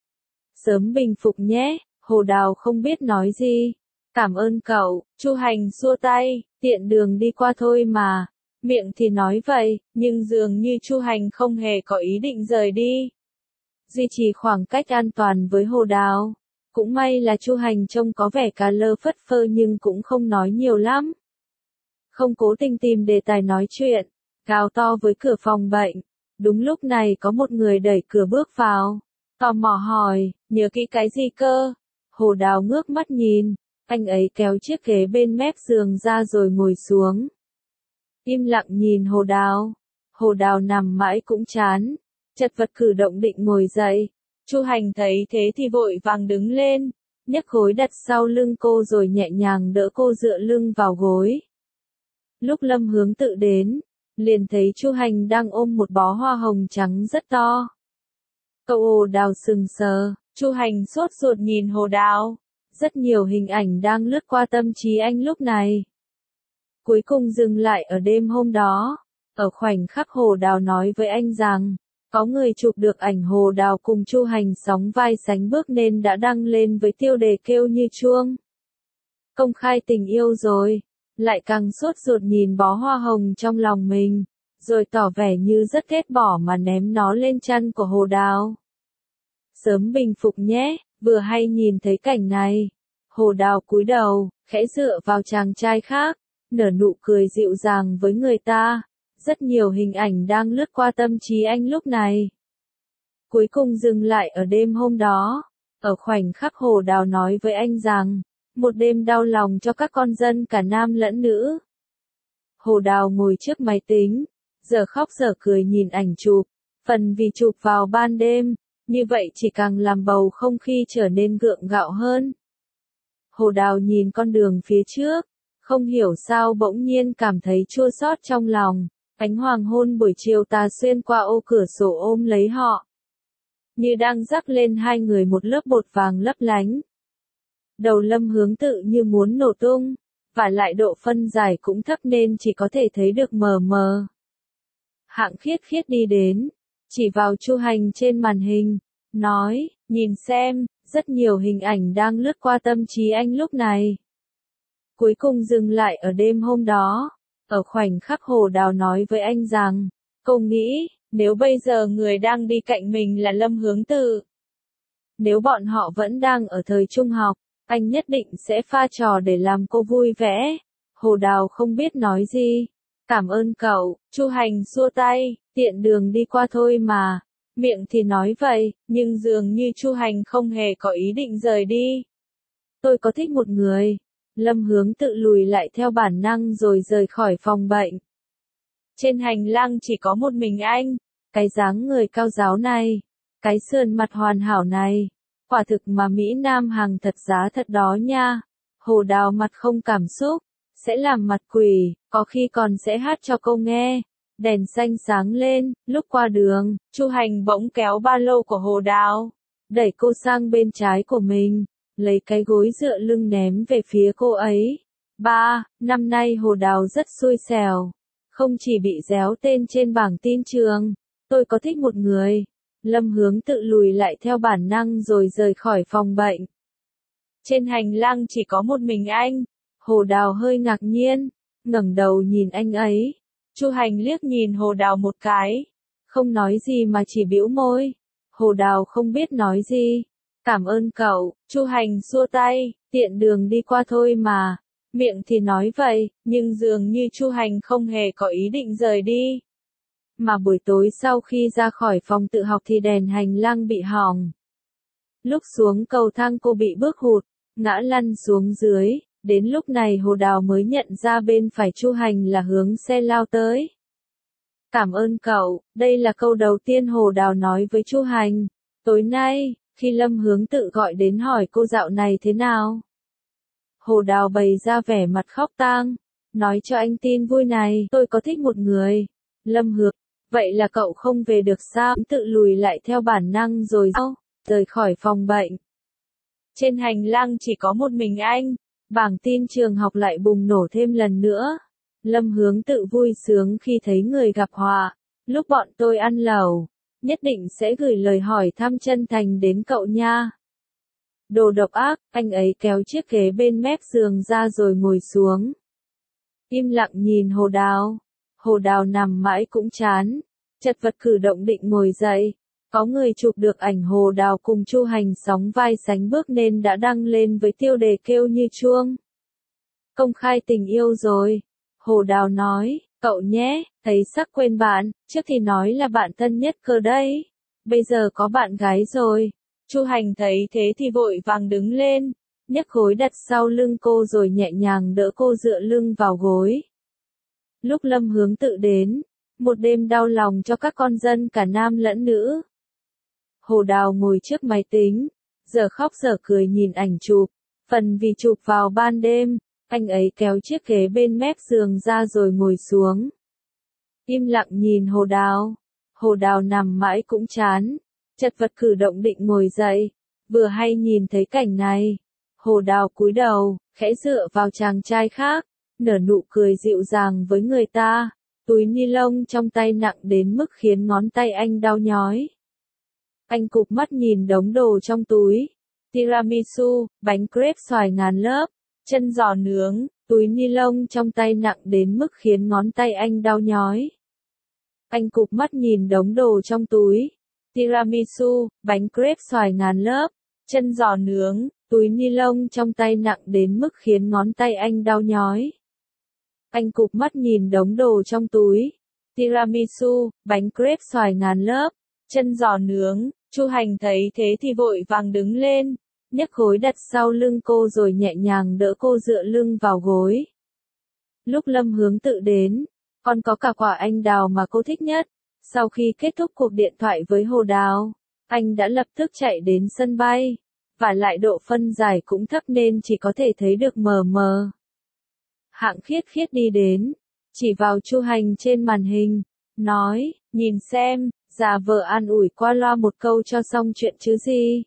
Sớm bình phục nhé, Hồ Đào không biết nói gì. Cảm ơn cậu, Chu Hành xua tay, tiện đường đi qua thôi mà. Miệng thì nói vậy, nhưng dường như Chu Hành không hề có ý định rời đi. duy trì khoảng cách an toàn với Hồ Đào. Cũng may là Chu Hành trông có vẻ cà lơ phất phơ nhưng cũng không nói nhiều lắm. Không cố tình tìm đề tài nói chuyện, gào to với cửa phòng bệnh. Đúng lúc này có một người đẩy cửa bước vào, tò mò hỏi, nhớ kỹ cái gì cơ? Hồ Đào ngước mắt nhìn, anh ấy kéo chiếc ghế bên mép giường ra rồi ngồi xuống. Im lặng nhìn Hồ Đào. Hồ Đào nằm mãi cũng chán, chật vật cử động định ngồi dậy. Chu Hành thấy thế thì vội vàng đứng lên, nhấc gối đặt sau lưng cô rồi nhẹ nhàng đỡ cô dựa lưng vào gối. Lúc Lâm Hướng Tự đến, liền thấy Chu Hành đang ôm một bó hoa hồng trắng rất to. Cậu Hồ Đào sừng sờ, Chu Hành sốt ruột nhìn Hồ Đào. Rất nhiều hình ảnh đang lướt qua tâm trí anh lúc này. Cuối cùng dừng lại ở đêm hôm đó. Ở khoảnh khắc Hồ Đào nói với anh rằng, có người chụp được ảnh Hồ Đào cùng Chu Hành sóng vai sánh bước nên đã đăng lên với tiêu đề kêu như chuông. Công khai tình yêu rồi, lại càng sốt ruột nhìn bó hoa hồng trong lòng mình, rồi tỏ vẻ như rất ghét bỏ mà ném nó lên chăn của Hồ Đào. Sớm bình phục nhé, vừa hay nhìn thấy cảnh này. Hồ Đào cúi đầu, khẽ dựa vào chàng trai khác, nở nụ cười dịu dàng với người ta. Rất nhiều hình ảnh đang lướt qua tâm trí anh lúc này. Cuối cùng dừng lại ở đêm hôm đó. Ở khoảnh khắc Hồ Đào nói với anh rằng, một đêm đau lòng cho các con dân cả nam lẫn nữ. Hồ Đào ngồi trước máy tính, giờ khóc giờ cười nhìn ảnh chụp, phần vì chụp vào ban đêm, như vậy chỉ càng làm bầu không khí trở nên gượng gạo hơn. Hồ Đào nhìn con đường phía trước, không hiểu sao bỗng nhiên cảm thấy chua xót trong lòng. Ánh hoàng hôn buổi chiều tà xuyên qua ô cửa sổ ôm lấy họ, như đang rắc lên hai người một lớp bột vàng lấp lánh. Đầu Lâm Hướng Tự như muốn nổ tung, và lại độ phân giải cũng thấp nên chỉ có thể thấy được mờ mờ. Hạng Khiết Khiết đi đến, chỉ vào Chu Hành trên màn hình, nói, nhìn xem, rất nhiều hình ảnh đang lướt qua tâm trí anh lúc này. Cuối cùng dừng lại ở đêm hôm đó. Ở khoảnh khắc Hồ Đào nói với anh rằng, cô nghĩ, nếu bây giờ người đang đi cạnh mình là Lâm Hướng Tự, nếu bọn họ vẫn đang ở thời trung học, anh nhất định sẽ pha trò để làm cô vui vẻ. Hồ Đào không biết nói gì. Cảm ơn cậu, Chu Hành xua tay, tiện đường đi qua thôi mà. Miệng thì nói vậy, nhưng dường như Chu Hành không hề có ý định rời đi. Tôi có thích một người. Lâm Hướng Tự lùi lại theo bản năng rồi rời khỏi phòng bệnh. Trên hành lang chỉ có một mình anh. Cái dáng người cao ráo này, cái sườn mặt hoàn hảo này, quả thực mà Mỹ Nam hàng thật giá thật đó nha. Hồ Đào mặt không cảm xúc, sẽ làm mặt quỷ, có khi còn sẽ hát cho cô nghe. Đèn xanh sáng lên, lúc qua đường, Chu Hành bỗng kéo ba lô của Hồ Đào, đẩy cô sang bên trái của mình, lấy cái gối dựa lưng ném về phía cô ấy. Ba, năm nay Hồ Đào rất xui xẻo, không chỉ bị déo tên trên bảng tin trường, tôi có thích một người. Lâm Hướng Tự lùi lại theo bản năng rồi rời khỏi phòng bệnh. Trên hành lang chỉ có một mình anh. Hồ Đào hơi ngạc nhiên, ngẩng đầu nhìn anh ấy. Chu Hành liếc nhìn Hồ Đào một cái, không nói gì mà chỉ bĩu môi. Hồ Đào không biết nói gì. Cảm ơn cậu, Chu Hành xua tay, tiện đường đi qua thôi mà. Miệng thì nói vậy, nhưng dường như Chu Hành không hề có ý định rời đi. Mà buổi tối sau khi ra khỏi phòng tự học thì đèn hành lang bị hỏng. Lúc xuống cầu thang cô bị bước hụt, ngã lăn xuống dưới. Đến lúc này Hồ Đào mới nhận ra bên phải Chu Hành là hướng xe lao tới. Cảm ơn cậu, đây là câu đầu tiên Hồ Đào nói với Chu Hành. Tối nay, khi Lâm Hướng Tự gọi đến hỏi cô dạo này thế nào, Hồ Đào bày ra vẻ mặt khóc tang, nói cho anh tin vui này, tôi có thích một người. Lâm Hướng, vậy là cậu không về được sao? Tự lùi lại theo bản năng rồi sao? Rời khỏi phòng bệnh. Trên hành lang chỉ có một mình anh. Bảng tin trường học lại bùng nổ thêm lần nữa. Lâm Hướng Tự vui sướng khi thấy người gặp họa. Lúc bọn tôi ăn lẩu, nhất định sẽ gửi lời hỏi thăm chân thành đến cậu nha. Đồ độc ác, anh ấy kéo chiếc ghế bên mép giường ra rồi ngồi xuống. Im lặng nhìn Hồ Đào. Hồ Đào nằm mãi cũng chán, chật vật cử động định ngồi dậy. Có người chụp được ảnh Hồ Đào cùng Chu Hành sóng vai sánh bước nên đã đăng lên với tiêu đề kêu như chuông. Công khai tình yêu rồi. Hồ Đào nói, cậu nhé, thấy sắc quên bạn, trước thì nói là bạn thân nhất cơ đấy. Bây giờ có bạn gái rồi. Chu Hành thấy thế thì vội vàng đứng lên, nhấc gối đặt sau lưng cô rồi nhẹ nhàng đỡ cô dựa lưng vào gối. Lúc Lâm Hướng Tự đến, một đêm đau lòng cho các con dân cả nam lẫn nữ. Hồ Đào ngồi trước máy tính, giờ khóc giờ cười nhìn ảnh chụp, phần vì chụp vào ban đêm, anh ấy kéo chiếc ghế bên mép giường ra rồi ngồi xuống. Im lặng nhìn Hồ Đào. Hồ Đào nằm mãi cũng chán, chật vật cử động định ngồi dậy, vừa hay nhìn thấy cảnh này. Hồ Đào cúi đầu, khẽ dựa vào chàng trai khác, nở nụ cười dịu dàng với người ta, túi ni lông trong tay nặng đến mức khiến ngón tay anh đau nhói. Anh cụp mắt nhìn đống đồ trong túi, tiramisu, bánh crepe xoài ngàn lớp, chân giò nướng, túi ni lông trong tay nặng đến mức khiến ngón tay anh đau nhói. Anh cụp mắt nhìn đống đồ trong túi, tiramisu, bánh crepe xoài ngàn lớp, chân giò nướng, túi ni lông trong tay nặng đến mức khiến ngón tay anh đau nhói. Anh cụp mắt nhìn đống đồ trong túi, tiramisu, bánh crepe xoài ngàn lớp, chân giò nướng. Chu Hành thấy thế thì vội vàng đứng lên, nhấc gối đặt sau lưng cô rồi nhẹ nhàng đỡ cô dựa lưng vào gối. Lúc Lâm Hướng Tự đến, còn có cả quả anh đào mà cô thích nhất. Sau khi kết thúc cuộc điện thoại với Hồ Đào, anh đã lập tức chạy đến sân bay, và lại độ phân giải cũng thấp nên chỉ có thể thấy được mờ mờ. Hạng Khiết Khiết đi đến, chỉ vào Chu Hành trên màn hình, nói, nhìn xem, giả vờ an ủi qua loa một câu cho xong chuyện chứ gì.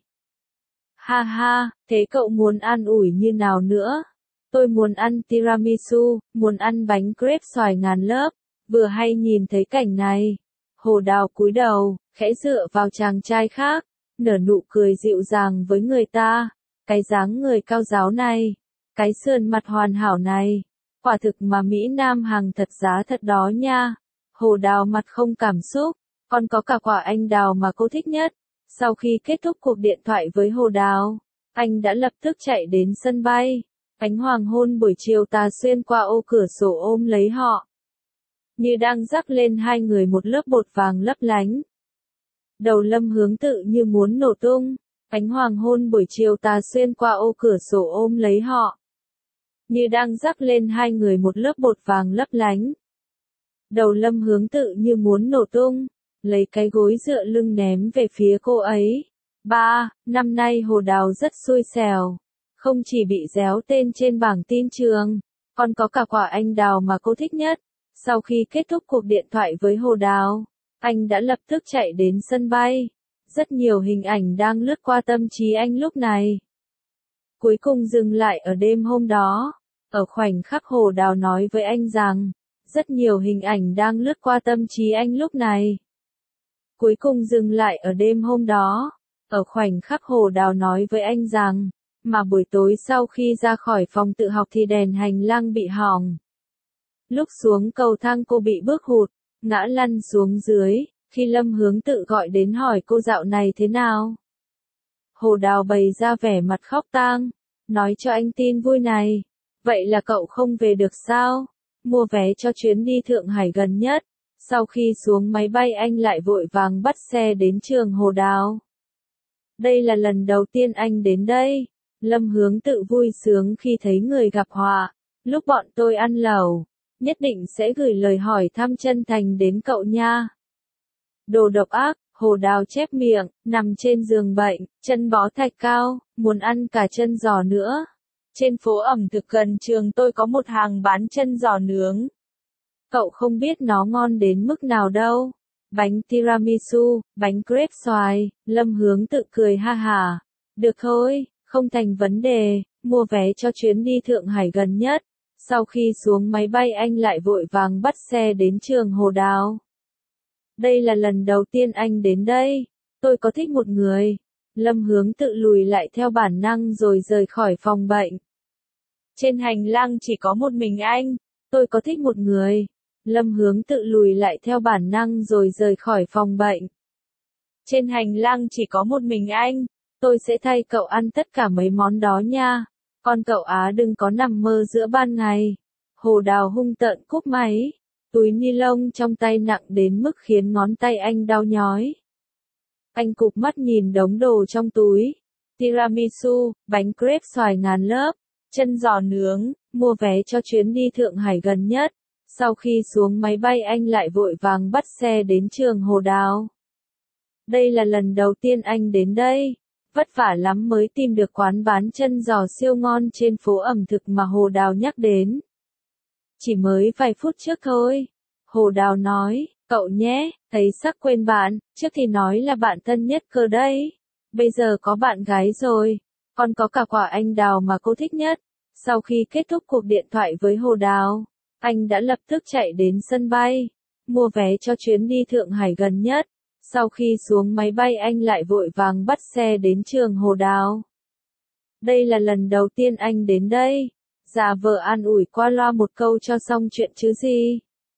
Ha ha, thế cậu muốn an ủi như nào nữa? Tôi muốn ăn tiramisu, muốn ăn bánh crepe xoài ngàn lớp. Vừa hay nhìn thấy cảnh này, Hồ Đào cúi đầu, khẽ dựa vào chàng trai khác, nở nụ cười dịu dàng với người ta. Cái dáng người cao ráo này, cái sườn mặt hoàn hảo này, quả thực mà Mỹ Nam hàng thật giá thật đó nha. Hồ Đào mặt không cảm xúc, còn có cả quả anh đào mà cô thích nhất. Sau khi kết thúc cuộc điện thoại với Hồ Đào, anh đã lập tức chạy đến sân bay. Ánh hoàng hôn buổi chiều tà xuyên qua ô cửa sổ ôm lấy họ, như đang rắc lên hai người một lớp bột vàng lấp lánh. Đầu Lâm Hướng Tự như muốn nổ tung. Ánh hoàng hôn buổi chiều tà xuyên qua ô cửa sổ ôm lấy họ, như đang rắc lên hai người một lớp bột vàng lấp lánh. Đầu Lâm Hướng Tự như muốn nổ tung, lấy cái gối dựa lưng ném về phía cô ấy. Ba, năm nay Hồ Đào rất xui xẻo. Không chỉ bị réo tên trên bảng tin trường, còn có cả quả anh đào mà cô thích nhất. Sau khi kết thúc cuộc điện thoại với Hồ Đào, anh đã lập tức chạy đến sân bay. Rất nhiều hình ảnh đang lướt qua tâm trí anh lúc này. Cuối cùng dừng lại ở đêm hôm đó. Ở khoảnh khắc Hồ Đào nói với anh rằng, rất nhiều hình ảnh đang lướt qua tâm trí anh lúc này. Cuối cùng dừng lại ở đêm hôm đó. Ở khoảnh khắc Hồ Đào nói với anh rằng, mà buổi tối sau khi ra khỏi phòng tự học thì đèn hành lang bị hỏng. Lúc xuống cầu thang cô bị bước hụt, ngã lăn xuống dưới, khi Lâm Hướng Tự gọi đến hỏi cô dạo này thế nào. Hồ Đào bày ra vẻ mặt khóc tang, nói cho anh tin vui này. Vậy là cậu không về được sao? Mua vé cho chuyến đi Thượng Hải gần nhất. Sau khi xuống máy bay anh lại vội vàng bắt xe đến trường Hồ Đào. Đây là lần đầu tiên anh đến đây. Lâm Hướng Tự vui sướng khi thấy người gặp họa. Lúc bọn tôi ăn lẩu, nhất định sẽ gửi lời hỏi thăm chân thành đến cậu nha. Đồ độc ác, Hồ Đào chép miệng, nằm trên giường bệnh, chân bó thạch cao, muốn ăn cả chân giò nữa. Trên phố ẩm thực gần trường tôi có một hàng bán chân giò nướng. Cậu không biết nó ngon đến mức nào đâu. Bánh tiramisu, bánh crepe xoài, Lâm Hướng Tự cười ha hả. Được thôi, không thành vấn đề, mua vé cho chuyến đi Thượng Hải gần nhất. Sau khi xuống máy bay anh lại vội vàng bắt xe đến trường Hồ Đào. Đây là lần đầu tiên anh đến đây. Tôi có thích một người. Lâm Hướng Tự lùi lại theo bản năng rồi rời khỏi phòng bệnh. Trên hành lang chỉ có một mình anh. Tôi có thích một người. Lâm Hướng Tự lùi lại theo bản năng rồi rời khỏi phòng bệnh. Trên hành lang chỉ có một mình anh. Tôi sẽ thay cậu ăn tất cả mấy món đó nha. Con cậu Á đừng có nằm mơ giữa ban ngày. Hồ Đào hung tợn cúp máy. Túi ni lông trong tay nặng đến mức khiến ngón tay anh đau nhói. Anh cụp mắt nhìn đống đồ trong túi. Tiramisu, bánh crepe xoài ngàn lớp, chân giò nướng, mua vé cho chuyến đi Thượng Hải gần nhất. Sau khi xuống máy bay anh lại vội vàng bắt xe đến trường Hồ Đào. Đây là lần đầu tiên anh đến đây. Vất vả lắm mới tìm được quán bán chân giò siêu ngon trên phố ẩm thực mà Hồ Đào nhắc đến. Chỉ mới vài phút trước thôi. Hồ Đào nói, cậu nhé, thấy sắc quên bạn, trước thì nói là bạn thân nhất cơ đấy. Bây giờ có bạn gái rồi, còn có cả quả anh đào mà cô thích nhất. Sau khi kết thúc cuộc điện thoại với Hồ Đào, anh đã lập tức chạy đến sân bay, mua vé cho chuyến đi Thượng Hải gần nhất. Sau khi xuống máy bay anh lại vội vàng bắt xe đến trường Hồ Đào. Đây là lần đầu tiên anh đến đây. Giả vờ an ủi qua loa một câu cho xong chuyện chứ gì.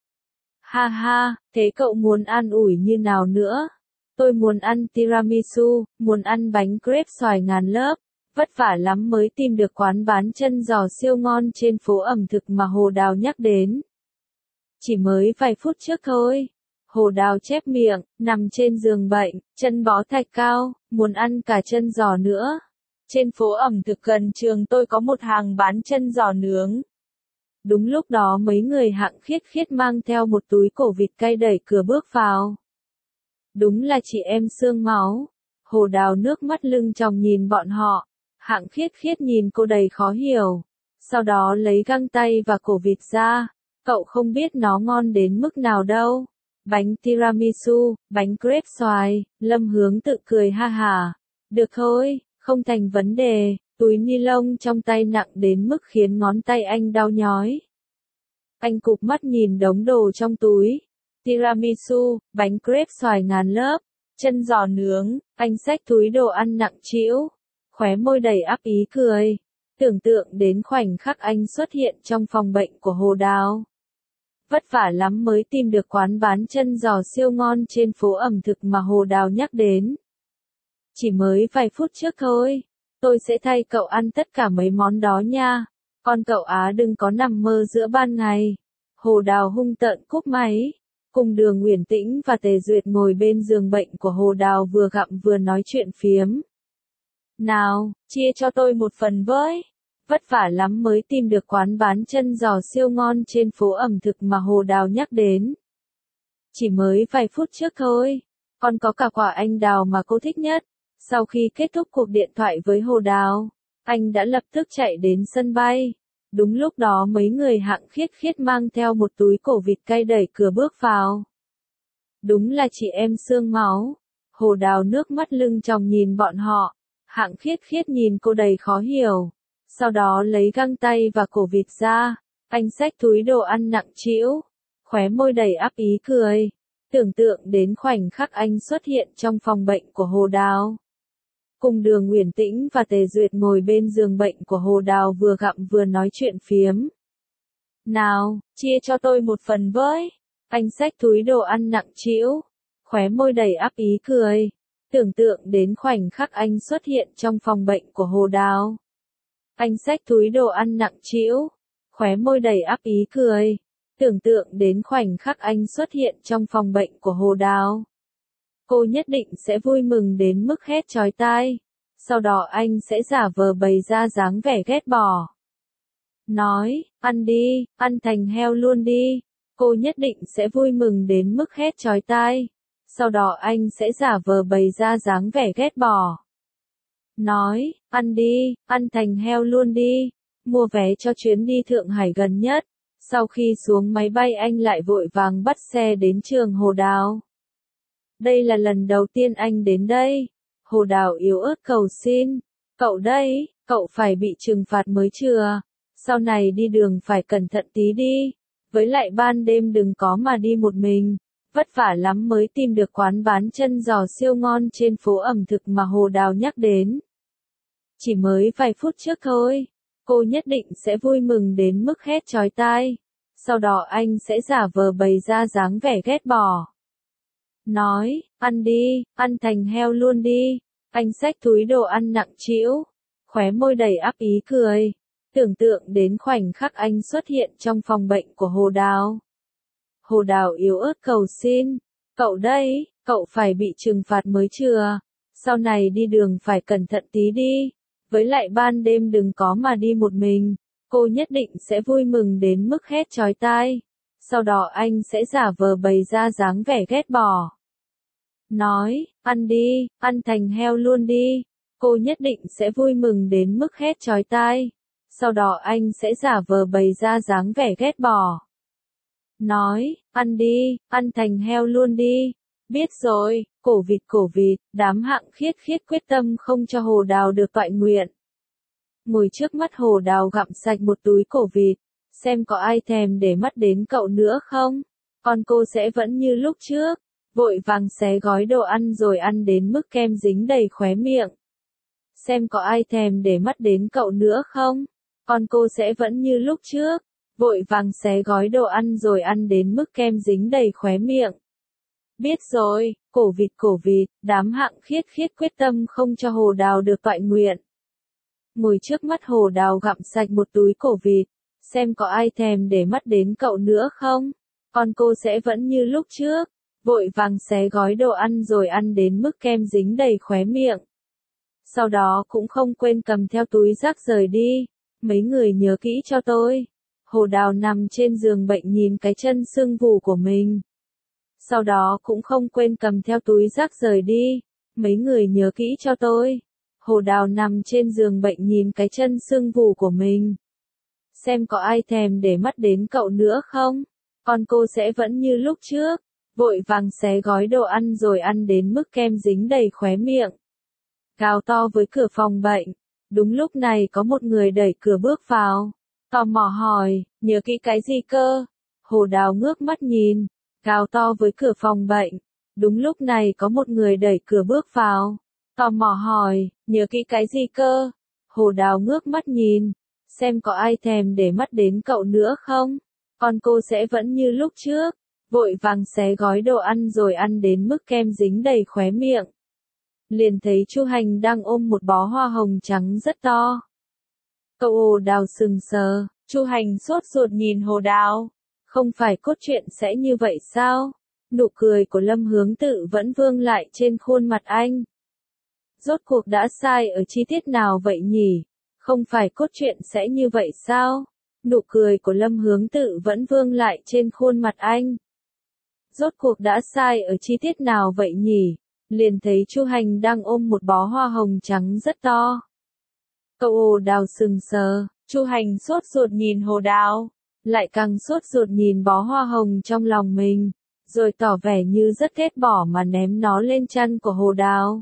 Ha ha, thế cậu muốn an ủi như nào nữa? Tôi muốn ăn tiramisu, muốn ăn bánh crepe xoài ngàn lớp. Vất vả lắm mới tìm được quán bán chân giò siêu ngon trên phố ẩm thực mà Hồ Đào nhắc đến. Chỉ mới vài phút trước thôi. Hồ Đào chép miệng, nằm trên giường bệnh, chân bó thạch cao, muốn ăn cả chân giò nữa. Trên phố ẩm thực gần trường tôi có một hàng bán chân giò nướng. Đúng lúc đó mấy người hạng khiết khiết mang theo một túi cổ vịt cay đẩy cửa bước vào. Đúng là chị em xương máu. Hồ Đào nước mắt lưng tròng nhìn bọn họ. Hạng khiết khiết nhìn cô đầy khó hiểu. Sau đó lấy găng tay và cổ vịt ra. Cậu không biết nó ngon đến mức nào đâu. Bánh tiramisu, bánh crepe xoài, Lâm Hướng tự cười ha hả. Được thôi, không thành vấn đề. Túi ni lông trong tay nặng đến mức khiến ngón tay anh đau nhói. Anh cụp mắt nhìn đống đồ trong túi. Tiramisu, bánh crepe xoài ngàn lớp, chân giò nướng, anh xách túi đồ ăn nặng trĩu, khóe môi đầy ắp ý cười. Tưởng tượng đến khoảnh khắc anh xuất hiện trong phòng bệnh của Hồ Đào. Vất vả lắm mới tìm được quán bán chân giò siêu ngon trên phố ẩm thực mà Hồ Đào nhắc đến. Chỉ mới vài phút trước thôi. Tôi sẽ thay cậu ăn tất cả mấy món đó nha. Con cậu Á đừng có nằm mơ giữa ban ngày. Hồ Đào hung tợn cúp máy. Cùng Đường Uyển Tĩnh và Tề Duyệt ngồi bên giường bệnh của Hồ Đào vừa gặm vừa nói chuyện phiếm. Nào, chia cho tôi một phần với. Vất vả lắm mới tìm được quán bán chân giò siêu ngon trên phố ẩm thực mà Hồ Đào nhắc đến. Chỉ mới vài phút trước thôi. Còn có cả quả anh đào mà cô thích nhất. Sau khi kết thúc cuộc điện thoại với Hồ Đào, anh đã lập tức chạy đến sân bay. Đúng lúc đó mấy người hạng khiết khiết mang theo một túi cổ vịt cay đẩy cửa bước vào. Đúng là chị em xương máu. Hồ Đào nước mắt lưng tròng nhìn bọn họ. Hạng khiết khiết nhìn cô đầy khó hiểu. Sau đó lấy găng tay và cổ vịt ra. Anh xách túi đồ ăn nặng trĩu. Khóe môi đầy ắp ý cười. Tưởng tượng đến khoảnh khắc anh xuất hiện trong phòng bệnh của Hồ Đào. Cùng Đường Uyển Tĩnh và Tề Duyệt ngồi bên giường bệnh của Hồ Đào vừa gặm vừa nói chuyện phiếm. Nào, chia cho tôi một phần với. Anh xách túi đồ ăn nặng trĩu. Khóe môi đầy ắp ý cười. Tưởng tượng đến khoảnh khắc anh xuất hiện trong phòng bệnh của Hồ Đào. Anh xách túi đồ ăn nặng trĩu. Khóe môi đầy ắp ý cười. Tưởng tượng đến khoảnh khắc anh xuất hiện trong phòng bệnh của Hồ Đào. Cô nhất định sẽ vui mừng đến mức hét chói tai. Sau đó anh sẽ giả vờ bày ra dáng vẻ ghét bỏ. Nói, ăn đi, ăn thành heo luôn đi. Cô nhất định sẽ vui mừng đến mức hét chói tai. Sau đó anh sẽ giả vờ bày ra dáng vẻ ghét bỏ. Nói, ăn đi, ăn thành heo luôn đi. Mua vé cho chuyến đi Thượng Hải gần nhất. Sau khi xuống máy bay anh lại vội vàng bắt xe đến trường Hồ Đào. Đây là lần đầu tiên anh đến đây. Hồ Đào yếu ớt cầu xin. Cậu đây, cậu phải bị trừng phạt mới chừa. Sau này đi đường phải cẩn thận tí đi. Với lại ban đêm đừng có mà đi một mình. Vất vả lắm mới tìm được quán bán chân giò siêu ngon trên phố ẩm thực mà Hồ Đào nhắc đến. Chỉ mới vài phút trước thôi. Cô nhất định sẽ vui mừng đến mức hét chói tai. Sau đó anh sẽ giả vờ bày ra dáng vẻ ghét bỏ. Nói, ăn đi, ăn thành heo luôn đi. Anh xách túi đồ ăn nặng trĩu, khóe môi đầy áp ý cười. Tưởng tượng đến khoảnh khắc anh xuất hiện trong phòng bệnh của Hồ Đào. Hồ Đào yếu ớt cầu xin, cậu đây, cậu phải bị trừng phạt mới chừa. Sau này đi đường phải cẩn thận tí đi. Với lại ban đêm đừng có mà đi một mình. Cô nhất định sẽ vui mừng đến mức hét chói tai. Sau đó anh sẽ giả vờ bày ra dáng vẻ ghét bỏ. Nói, ăn đi, ăn thành heo luôn đi. Cô nhất định sẽ vui mừng đến mức hét chói tai. Sau đó anh sẽ giả vờ bày ra dáng vẻ ghét bỏ. Nói, ăn đi, ăn thành heo luôn đi. Biết rồi, cổ vịt cổ vịt, đám hạng khiết khiết quyết tâm không cho Hồ Đào được toại nguyện. Ngồi trước mắt Hồ Đào gặm sạch một túi cổ vịt, xem có ai thèm để mắt đến cậu nữa không. Còn cô sẽ vẫn như lúc trước, vội vàng xé gói đồ ăn rồi ăn đến mức kem dính đầy khóe miệng. Xem có ai thèm để mắt đến cậu nữa không. Còn cô sẽ vẫn như lúc trước, vội vàng xé gói đồ ăn rồi ăn đến mức kem dính đầy khóe miệng. Biết rồi, cổ vịt cổ vịt, đám hạng khiết khiết quyết tâm không cho Hồ Đào được toại nguyện. Ngồi trước mắt Hồ Đào gặm sạch một túi cổ vịt, xem có ai thèm để mắt đến cậu nữa không. Còn cô sẽ vẫn như lúc trước, vội vàng xé gói đồ ăn rồi ăn đến mức kem dính đầy khóe miệng. Sau đó cũng không quên cầm theo túi rác rời đi. Mấy người nhớ kỹ cho tôi. Hồ Đào nằm trên giường bệnh nhìn cái chân sưng vù của mình. Sau đó cũng không quên cầm theo túi rác rời đi. Mấy người nhớ kỹ cho tôi. Hồ Đào nằm trên giường bệnh nhìn cái chân sưng vù của mình. Xem có ai thèm để mắt đến cậu nữa không. Còn cô sẽ vẫn như lúc trước, vội vàng xé gói đồ ăn rồi ăn đến mức kem dính đầy khóe miệng. Gào to với cửa phòng bệnh. Đúng lúc này có một người đẩy cửa bước vào. Tò mò hỏi, nhớ kỹ cái gì cơ? Hồ Đào ngước mắt nhìn, gào to với cửa phòng bệnh. Đúng lúc này có một người đẩy cửa bước vào. Tò mò hỏi, nhớ kỹ cái gì cơ? Hồ Đào ngước mắt nhìn, xem có ai thèm để mắt đến cậu nữa không? Còn cô sẽ vẫn như lúc trước, vội vàng xé gói đồ ăn rồi ăn đến mức kem dính đầy khóe miệng. Liền thấy Chu Hành đang ôm một bó hoa hồng trắng rất to. Cậu Hồ Đào sừng sờ, Chu Hành sốt ruột nhìn Hồ Đào. Không phải cốt truyện sẽ như vậy sao? Nụ cười của Lâm Hướng Tự vẫn vương lại trên khuôn mặt anh. Rốt cuộc đã sai ở chi tiết nào vậy nhỉ? Không phải cốt truyện sẽ như vậy sao? Nụ cười của Lâm Hướng Tự vẫn vương lại trên khuôn mặt anh. Rốt cuộc đã sai ở chi tiết nào vậy nhỉ? Liền thấy Chu Hành đang ôm một bó hoa hồng trắng rất to. Cậu Hồ Đào sừng sờ, Chu Hành sốt ruột nhìn Hồ Đào, lại càng sốt ruột nhìn bó hoa hồng trong lòng mình, rồi tỏ vẻ như rất ghét bỏ mà ném nó lên chân của Hồ Đào.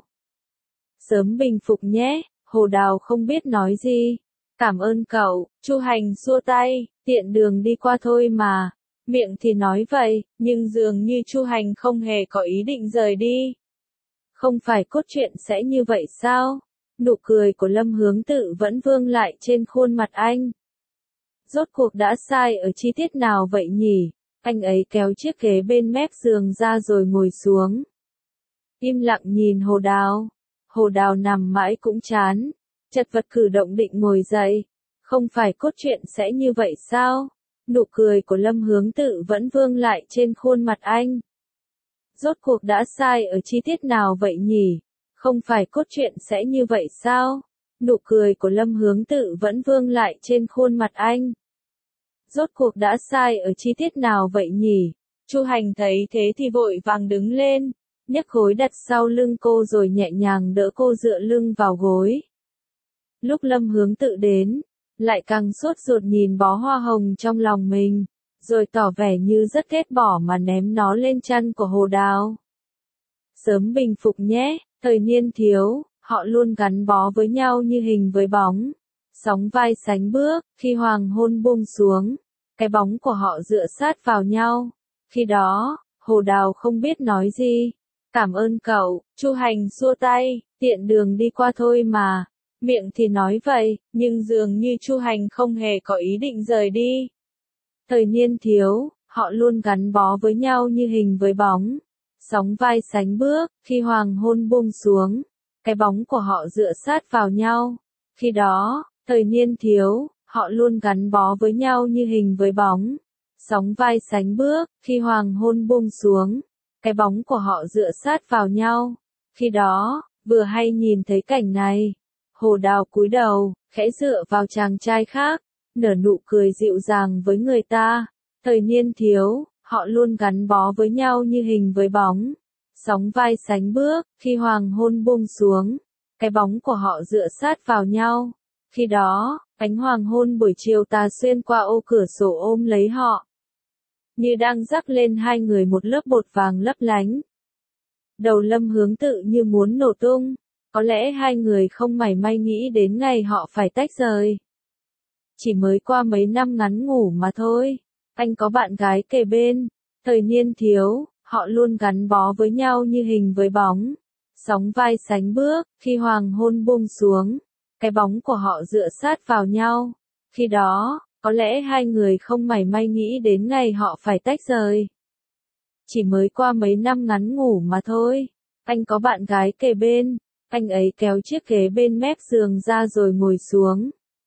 Sớm bình phục nhé, Hồ Đào không biết nói gì. Cảm ơn cậu, Chu Hành xua tay, tiện đường đi qua thôi mà. Miệng thì nói vậy, nhưng dường như Chu Hành không hề có ý định rời đi. Không phải cốt truyện sẽ như vậy sao? Nụ cười của Lâm Hướng Tự vẫn vương lại trên khuôn mặt anh. Rốt cuộc đã sai ở chi tiết nào vậy nhỉ? Anh ấy kéo chiếc ghế bên mép giường ra rồi ngồi xuống. Im lặng nhìn Hồ Đào. Hồ Đào nằm mãi cũng chán. Chật vật cử động định ngồi dậy. Không phải cốt truyện sẽ như vậy sao? Nụ cười của Lâm Hướng Tự vẫn vương lại trên khuôn mặt anh. Rốt cuộc đã sai ở chi tiết nào vậy nhỉ? Không phải cốt truyện sẽ như vậy sao? Nụ cười của Lâm Hướng Tự vẫn vương lại trên khuôn mặt anh. Rốt cuộc đã sai ở chi tiết nào vậy nhỉ? Chu Hành thấy thế thì vội vàng đứng lên, nhấc gối đặt sau lưng cô rồi nhẹ nhàng đỡ cô dựa lưng vào gối. Lúc Lâm Hướng Tự đến, lại càng sốt ruột nhìn bó hoa hồng trong lòng mình, rồi tỏ vẻ như rất ghét bỏ mà ném nó lên chân của Hồ Đào. Sớm bình phục nhé, thời niên thiếu, họ luôn gắn bó với nhau như hình với bóng. Sóng vai sánh bước, khi hoàng hôn buông xuống, cái bóng của họ dựa sát vào nhau. Khi đó, Hồ Đào không biết nói gì. Cảm ơn cậu, Chu Hành xua tay, tiện đường đi qua thôi mà. Miệng thì nói vậy, nhưng dường như Chu Hành không hề có ý định rời đi. Thời niên thiếu, họ luôn gắn bó với nhau như hình với bóng. sóng vai sánh bước, khi hoàng hôn buông xuống, cái bóng của họ dựa sát vào nhau. Khi đó, thời niên thiếu, họ luôn gắn bó với nhau như hình với bóng. Sóng vai sánh bước, khi hoàng hôn buông xuống, cái bóng của họ dựa sát vào nhau. Khi đó, vừa hay nhìn thấy cảnh này, Hồ Đào cúi đầu, khẽ dựa vào chàng trai khác, nở nụ cười dịu dàng với người ta. Thời niên thiếu, họ luôn gắn bó với nhau như hình với bóng. Sóng vai sánh bước, khi hoàng hôn buông xuống, cái bóng của họ dựa sát vào nhau. Khi đó, ánh hoàng hôn buổi chiều tà xuyên qua ô cửa sổ ôm lấy họ, như đang rắc lên hai người một lớp bột vàng lấp lánh. Đầu Lâm Hướng tự như muốn nổ tung, có lẽ hai người không mảy may nghĩ đến ngày họ phải tách rời. Chỉ mới qua mấy năm ngắn ngủ mà thôi, anh có bạn gái kề bên, thời niên thiếu, họ luôn gắn bó với nhau như hình với bóng. Sóng vai sánh bước, khi hoàng hôn buông xuống, cái bóng của họ dựa sát vào nhau. Khi đó, có lẽ hai người không mảy may nghĩ đến ngày họ phải tách rời. Chỉ mới qua mấy năm ngắn ngủ mà thôi, anh có bạn gái kề bên, anh ấy kéo chiếc ghế bên mép giường ra rồi ngồi xuống.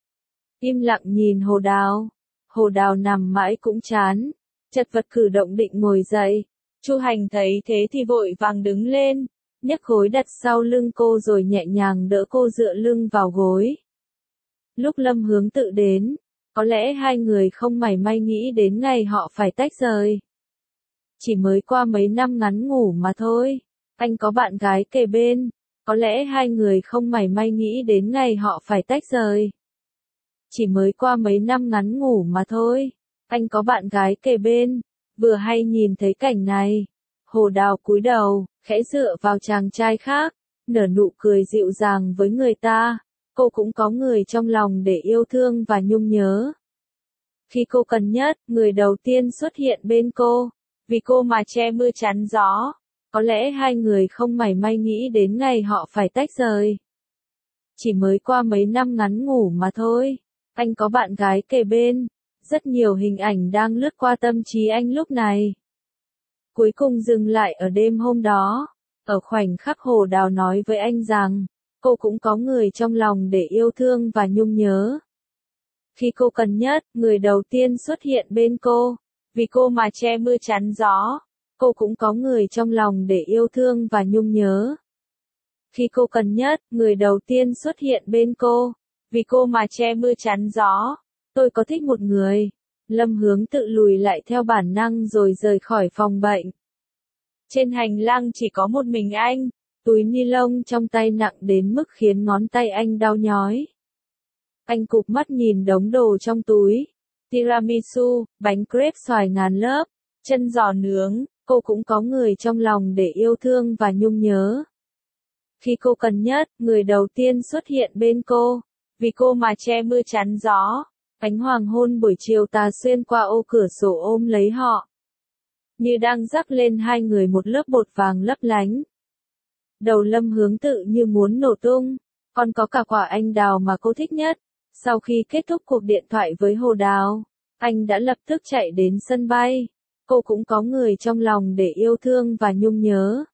Im lặng nhìn Hồ Đào. Hồ Đào nằm mãi cũng chán, chật vật cử động định ngồi dậy. Chu Hành thấy thế thì vội vàng đứng lên, nhấc gối đặt sau lưng cô rồi nhẹ nhàng đỡ cô dựa lưng vào gối. Lúc Lâm Hướng tự đến, có lẽ hai người không mảy may nghĩ đến ngày họ phải tách rời. Chỉ mới qua mấy năm ngắn ngủ mà thôi, anh có bạn gái kề bên, có lẽ hai người không mảy may nghĩ đến ngày họ phải tách rời. Chỉ mới qua mấy năm ngắn ngủ mà thôi, anh có bạn gái kề bên, vừa hay nhìn thấy cảnh này. Hồ Đào cúi đầu, khẽ dựa vào chàng trai khác, nở nụ cười dịu dàng với người ta. Cô cũng có người trong lòng để yêu thương và nhung nhớ. Khi cô cần nhất, người đầu tiên xuất hiện bên cô, vì cô mà che mưa chắn gió. Có lẽ hai người không mảy may nghĩ đến ngày họ phải tách rời. Chỉ mới qua mấy năm ngắn ngủ mà thôi, anh có bạn gái kề bên, rất nhiều hình ảnh đang lướt qua tâm trí anh lúc này. Cuối cùng dừng lại ở đêm hôm đó, ở khoảnh khắc Hồ Đào nói với anh rằng, cô cũng có người trong lòng để yêu thương và nhung nhớ. Khi cô cần nhất, người đầu tiên xuất hiện bên cô, vì cô mà che mưa chắn gió. Cô cũng có người trong lòng để yêu thương và nhung nhớ. Khi cô cần nhất, người đầu tiên xuất hiện bên cô, vì cô mà che mưa chắn gió. Tôi có thích một người. Lâm Hướng tự lùi lại theo bản năng rồi rời khỏi phòng bệnh. Trên hành lang chỉ có một mình anh, túi ni lông trong tay nặng đến mức khiến ngón tay anh đau nhói. Anh cụp mắt nhìn đống đồ trong túi. Tiramisu, bánh crepe xoài ngàn lớp, chân giò nướng. Cô cũng có người trong lòng để yêu thương và nhung nhớ. Khi cô cần nhất, người đầu tiên xuất hiện bên cô, vì cô mà che mưa chắn gió. Ánh hoàng hôn buổi chiều tà xuyên qua ô cửa sổ ôm lấy họ, như đang rắc lên hai người một lớp bột vàng lấp lánh. Đầu Lâm Hướng tự như muốn nổ tung, còn có cả quả anh đào mà cô thích nhất. Sau khi kết thúc cuộc điện thoại với Hồ Đào, anh đã lập tức chạy đến sân bay. Cô cũng có người trong lòng để yêu thương và nhung nhớ.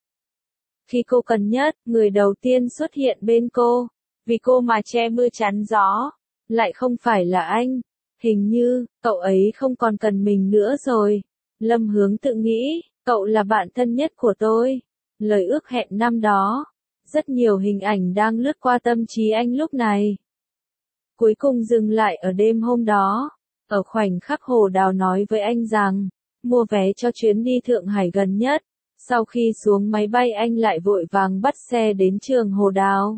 Khi cô cần nhất, người đầu tiên xuất hiện bên cô, vì cô mà che mưa chắn gió. Lại không phải là anh. Hình như, cậu ấy không còn cần mình nữa rồi. Lâm Hướng tự nghĩ, cậu là bạn thân nhất của tôi. Lời ước hẹn năm đó. Rất nhiều hình ảnh đang lướt qua tâm trí anh lúc này. Cuối cùng dừng lại ở đêm hôm đó. Ở khoảnh khắc Hồ Đào nói với anh rằng, mua vé cho chuyến đi Thượng Hải gần nhất. Sau khi xuống máy bay anh lại vội vàng bắt xe đến trường Hồ Đào.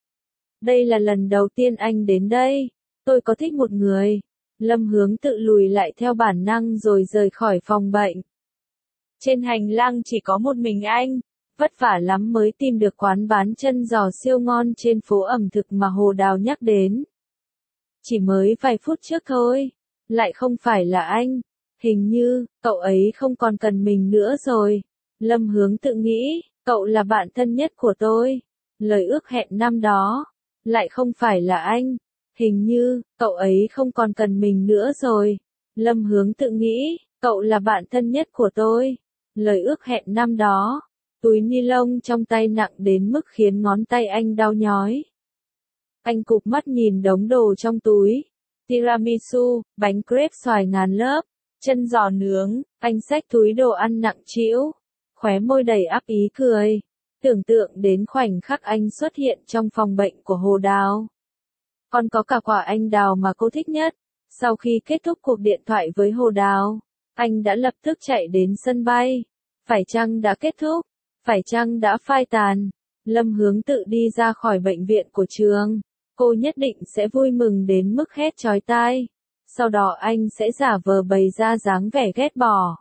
Đây là lần đầu tiên anh đến đây. Tôi có thích một người. Lâm Hướng tự lùi lại theo bản năng rồi rời khỏi phòng bệnh. Trên hành lang chỉ có một mình anh. Vất vả lắm mới tìm được quán bán chân giò siêu ngon trên phố ẩm thực mà Hồ Đào nhắc đến. Chỉ mới vài phút trước thôi. Lại không phải là anh. Hình như, cậu ấy không còn cần mình nữa rồi. Lâm Hướng tự nghĩ, cậu là bạn thân nhất của tôi. Lời ước hẹn năm đó. Lại không phải là anh. Hình như, cậu ấy không còn cần mình nữa rồi. Lâm Hướng tự nghĩ, cậu là bạn thân nhất của tôi. Lời ước hẹn năm đó. túi ni lông trong tay nặng đến mức khiến ngón tay anh đau nhói. Anh cụp mắt nhìn đống đồ trong túi. Tiramisu, bánh crepe xoài ngàn lớp, chân giò nướng, anh xách túi đồ ăn nặng trĩu, khóe môi đầy ắp ý cười. Tưởng tượng đến khoảnh khắc anh xuất hiện trong phòng bệnh của Hồ Đào. Còn có cả quả anh đào mà cô thích nhất. Sau khi kết thúc cuộc điện thoại với Hồ Đào, anh đã lập tức chạy đến sân bay. Phải chăng đã kết thúc? Phải chăng đã phai tàn? Lâm Hướng Tự đi ra khỏi bệnh viện của trường. Cô nhất định sẽ vui mừng đến mức hét chói tai. Sau đó anh sẽ giả vờ bày ra dáng vẻ ghét bỏ.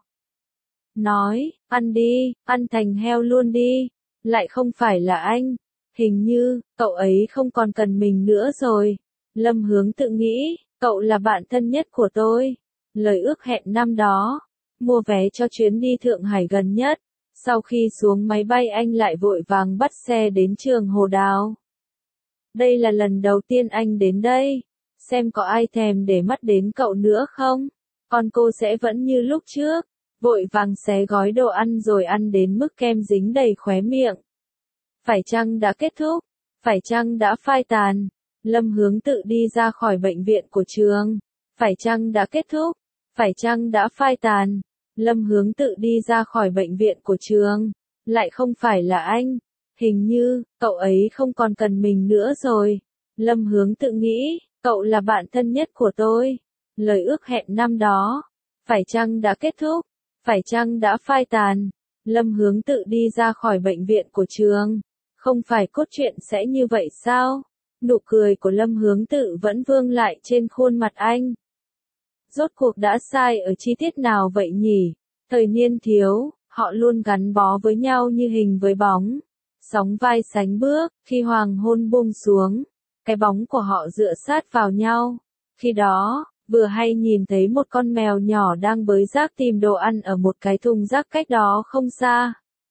Nói, ăn đi, ăn thành heo luôn đi. Lại không phải là anh. Hình như, cậu ấy không còn cần mình nữa rồi. Lâm Hướng Tự nghĩ, cậu là bạn thân nhất của tôi. Lời ước hẹn năm đó. Mua vé cho chuyến đi Thượng Hải gần nhất. Sau khi xuống máy bay anh lại vội vàng bắt xe đến trường Hồ Đào. Đây là lần đầu tiên anh đến đây. Xem có ai thèm để mắt đến cậu nữa không? Còn cô sẽ vẫn như lúc trước. Vội vàng xé gói đồ ăn rồi ăn đến mức kem dính đầy khóe miệng. Phải chăng đã kết thúc? Phải chăng đã phai tàn? Lâm Hướng Tự đi ra khỏi bệnh viện của trường. Phải chăng đã kết thúc? Phải chăng đã phai tàn? Lâm Hướng Tự đi ra khỏi bệnh viện của trường. Lại không phải là anh. Hình như, cậu ấy không còn cần mình nữa rồi. Lâm Hướng Tự nghĩ, cậu là bạn thân nhất của tôi. Lời ước hẹn năm đó. Phải chăng đã kết thúc? Phải chăng đã phai tàn? Lâm Hướng Tự đi ra khỏi bệnh viện của trường. Không phải cốt truyện sẽ như vậy sao? Nụ cười của Lâm Hướng Tự vẫn vương lại trên khuôn mặt anh. Rốt cuộc đã sai ở chi tiết nào vậy nhỉ? Thời niên thiếu, họ luôn gắn bó với nhau như hình với bóng. Sóng vai sánh bước, khi hoàng hôn buông xuống, cái bóng của họ dựa sát vào nhau. Khi đó, vừa hay nhìn thấy một con mèo nhỏ đang bới rác tìm đồ ăn ở một cái thùng rác cách đó không xa.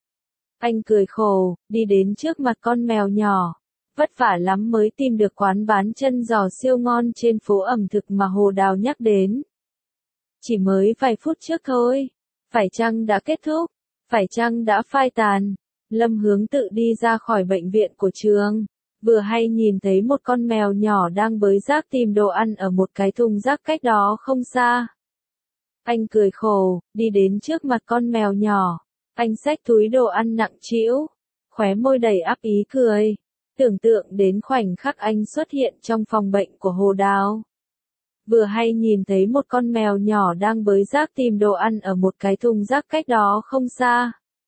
Anh cười khổ, đi đến trước mặt con mèo nhỏ. Vất vả lắm mới tìm được quán bán chân giò siêu ngon trên phố ẩm thực mà Hồ Đào nhắc đến. Chỉ mới vài phút trước thôi. Phải chăng đã kết thúc? Phải chăng đã phai tàn? Lâm Hướng Tự đi ra khỏi bệnh viện của trường. Vừa hay nhìn thấy một con mèo nhỏ đang bới rác tìm đồ ăn ở một cái thùng rác cách đó không xa. Anh cười khổ, đi đến trước mặt con mèo nhỏ. Anh xách túi đồ ăn nặng trĩu, khóe môi đầy ắp ý cười. Tưởng tượng đến khoảnh khắc anh xuất hiện trong phòng bệnh của Hồ Đào. Vừa hay nhìn thấy một con mèo nhỏ đang bới rác tìm đồ ăn ở một cái thùng rác cách đó không xa.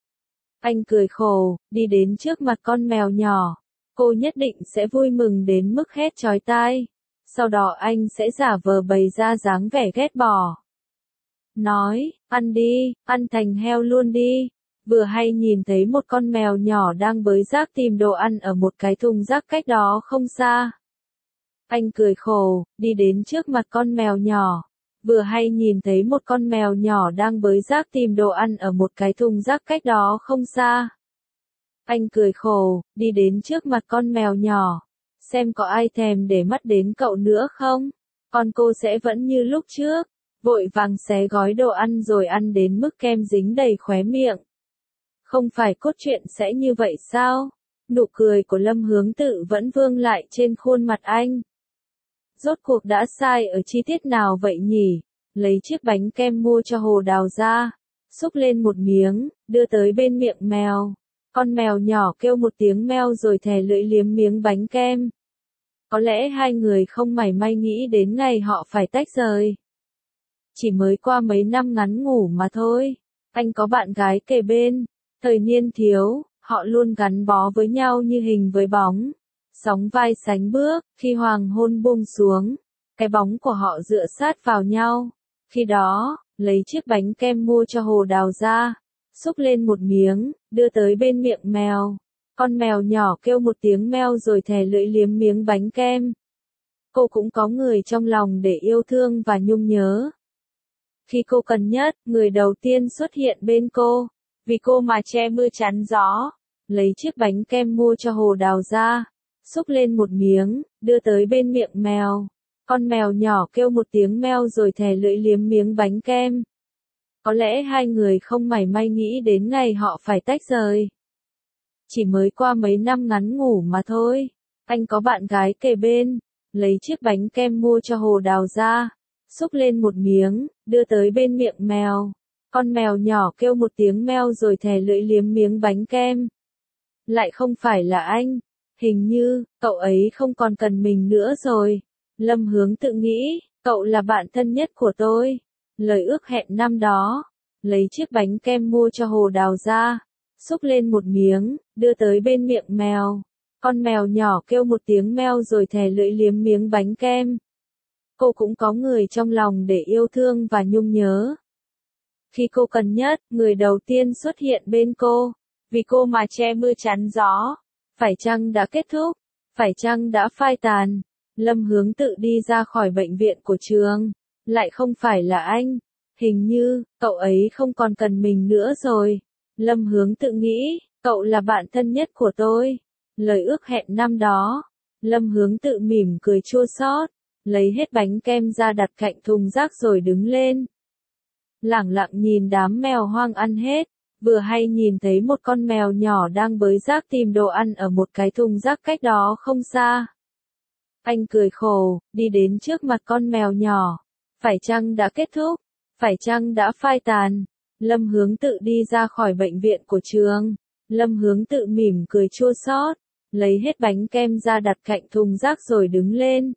Anh cười khổ, đi đến trước mặt con mèo nhỏ. Cô nhất định sẽ vui mừng đến mức hét chói tai. Sau đó anh sẽ giả vờ bày ra dáng vẻ ghét bỏ. Nói, ăn đi, ăn thành heo luôn đi. Vừa hay nhìn thấy một con mèo nhỏ đang bới rác tìm đồ ăn ở một cái thùng rác cách đó không xa. Anh cười khổ, đi đến trước mặt con mèo nhỏ. Vừa hay nhìn thấy một con mèo nhỏ đang bới rác tìm đồ ăn ở một cái thùng rác cách đó không xa. Anh cười khổ, đi đến trước mặt con mèo nhỏ. Xem có ai thèm để mắt đến cậu nữa không? Còn cô sẽ vẫn như lúc trước. Vội vàng xé gói đồ ăn rồi ăn đến mức kem dính đầy khóe miệng. Không phải cốt truyện sẽ như vậy sao? Nụ cười của Lâm Hướng Tự vẫn vương lại trên khuôn mặt anh. Rốt cuộc đã sai ở chi tiết nào vậy nhỉ? Lấy chiếc bánh kem mua cho Hồ Đào ra, xúc lên một miếng, đưa tới bên miệng mèo. Con mèo nhỏ kêu một tiếng meo rồi thè lưỡi liếm miếng bánh kem. Có lẽ hai người không mảy may nghĩ đến ngày họ phải tách rời. Chỉ mới qua mấy năm ngắn ngủ mà thôi. Anh có bạn gái kề bên. Thời niên thiếu, họ luôn gắn bó với nhau như hình với bóng. Sóng vai sánh bước, khi hoàng hôn buông xuống, cái bóng của họ dựa sát vào nhau. Khi đó, lấy chiếc bánh kem mua cho Hồ Đào ra, xúc lên một miếng, đưa tới bên miệng mèo. Con mèo nhỏ kêu một tiếng meo rồi thè lưỡi liếm miếng bánh kem. Cô cũng có người trong lòng để yêu thương và nhung nhớ. Khi cô cần nhất, người đầu tiên xuất hiện bên cô. Vì cô mà che mưa chắn gió. Lấy chiếc bánh kem mua cho Hồ Đào ra, xúc lên một miếng, đưa tới bên miệng mèo. Con mèo nhỏ kêu một tiếng meo rồi thè lưỡi liếm miếng bánh kem. Có lẽ hai người không mảy may nghĩ đến ngày họ phải tách rời. chỉ mới qua mấy năm ngắn ngủ mà thôi. Anh có bạn gái kề bên, lấy chiếc bánh kem mua cho Hồ Đào ra, xúc lên một miếng, đưa tới bên miệng mèo. Con mèo nhỏ kêu một tiếng meo rồi thè lưỡi liếm miếng bánh kem. Lại không phải là anh, hình như, cậu ấy không còn cần mình nữa rồi. Lâm Hướng tự nghĩ, cậu là bạn thân nhất của tôi. Lời ước hẹn năm đó, lấy chiếc bánh kem mua cho Hồ Đào ra, xúc lên một miếng, đưa tới bên miệng mèo. Con mèo nhỏ kêu một tiếng meo rồi thè lưỡi liếm miếng bánh kem. Cô cũng có người trong lòng để yêu thương và nhung nhớ. Khi cô cần nhất, người đầu tiên xuất hiện bên cô, vì cô mà che mưa chắn gió. Phải chăng đã kết thúc? Phải chăng đã phai tàn? Lâm Hướng tự đi ra khỏi bệnh viện của trường. Lại không phải là anh. Hình như, cậu ấy không còn cần mình nữa rồi. Lâm Hướng tự nghĩ, cậu là bạn thân nhất của tôi. Lời ước hẹn năm đó. Lâm Hướng tự mỉm cười chua xót, lấy hết bánh kem ra đặt cạnh thùng rác rồi đứng lên. Lẳng lặng nhìn đám mèo hoang ăn hết, vừa hay nhìn thấy một con mèo nhỏ đang bới rác tìm đồ ăn ở một cái thùng rác cách đó không xa. Anh cười khổ, đi đến trước mặt con mèo nhỏ. Phải chăng đã kết thúc? Phải chăng đã phai tàn? Lâm Hướng tự đi ra khỏi bệnh viện của trường. Lâm Hướng tự mỉm cười chua xót, lấy hết bánh kem ra đặt cạnh thùng rác rồi đứng lên.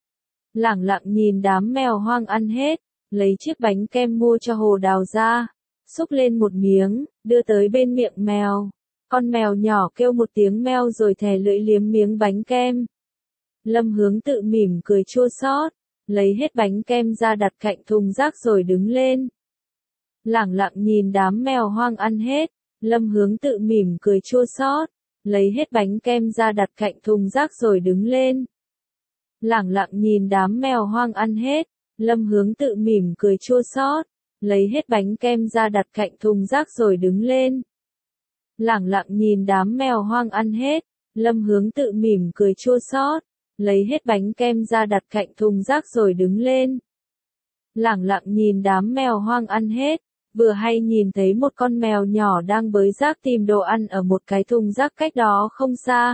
Lẳng lặng nhìn đám mèo hoang ăn hết, lấy chiếc bánh kem mua cho Hồ Đào ra, xúc lên một miếng, đưa tới bên miệng mèo. Con mèo nhỏ kêu một tiếng meo rồi thè lưỡi liếm miếng bánh kem. Lâm Hướng tự mỉm cười chua xót, lấy hết bánh kem ra đặt cạnh thùng rác rồi đứng lên. Lẳng lặng nhìn đám mèo hoang ăn hết, Lâm Hướng tự mỉm cười chua xót, lấy hết bánh kem ra đặt cạnh thùng rác rồi đứng lên. Lẳng lặng nhìn đám mèo hoang ăn hết, Lâm Hướng tự mỉm cười chua xót, lấy hết bánh kem ra đặt cạnh thùng rác rồi đứng lên. Lẳng lặng nhìn đám mèo hoang ăn hết, Lâm Hướng tự mỉm cười chua xót, lấy hết bánh kem ra đặt cạnh thùng rác rồi đứng lên. Lẳng lặng nhìn đám mèo hoang ăn hết, vừa hay nhìn thấy một con mèo nhỏ đang bới rác tìm đồ ăn ở một cái thùng rác cách đó không xa.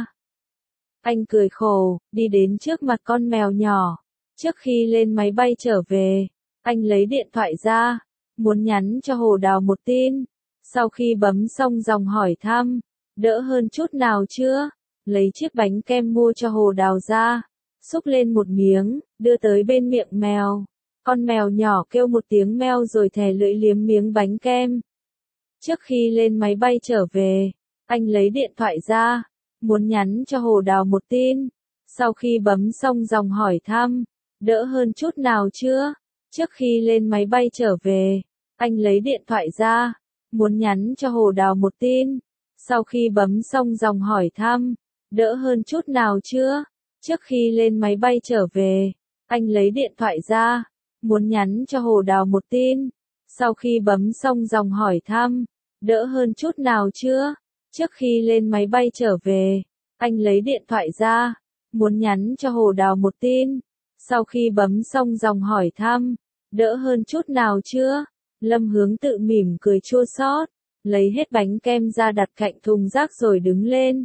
Anh cười khổ, đi đến trước mặt con mèo nhỏ. Trước khi lên máy bay trở về, anh lấy điện thoại ra, muốn nhắn cho Hồ Đào một tin. Sau khi bấm xong dòng hỏi thăm, đỡ hơn chút nào chưa? Lấy chiếc bánh kem mua cho Hồ Đào ra, xúc lên một miếng, đưa tới bên miệng mèo. Con mèo nhỏ kêu một tiếng meo rồi thè lưỡi liếm miếng bánh kem. Trước khi lên máy bay trở về, anh lấy điện thoại ra, muốn nhắn cho Hồ Đào một tin. Sau khi bấm xong dòng hỏi thăm, đỡ hơn chút nào chưa? Trước khi lên máy bay trở về, anh lấy điện thoại ra, muốn nhắn cho Hồ Đào một tin. Sau khi bấm xong dòng hỏi thăm, đỡ hơn chút nào chưa? Trước khi lên máy bay trở về, anh lấy điện thoại ra, muốn nhắn cho Hồ Đào một tin. Sau khi bấm xong dòng hỏi thăm, đỡ hơn chút nào chưa? Trước khi lên máy bay trở về, anh lấy điện thoại ra, muốn nhắn cho Hồ Đào một tin. Sau khi bấm xong dòng hỏi thăm, đỡ hơn chút nào chưa? Lâm Hướng tự mỉm cười chua xót, lấy hết bánh kem ra đặt cạnh thùng rác rồi đứng lên.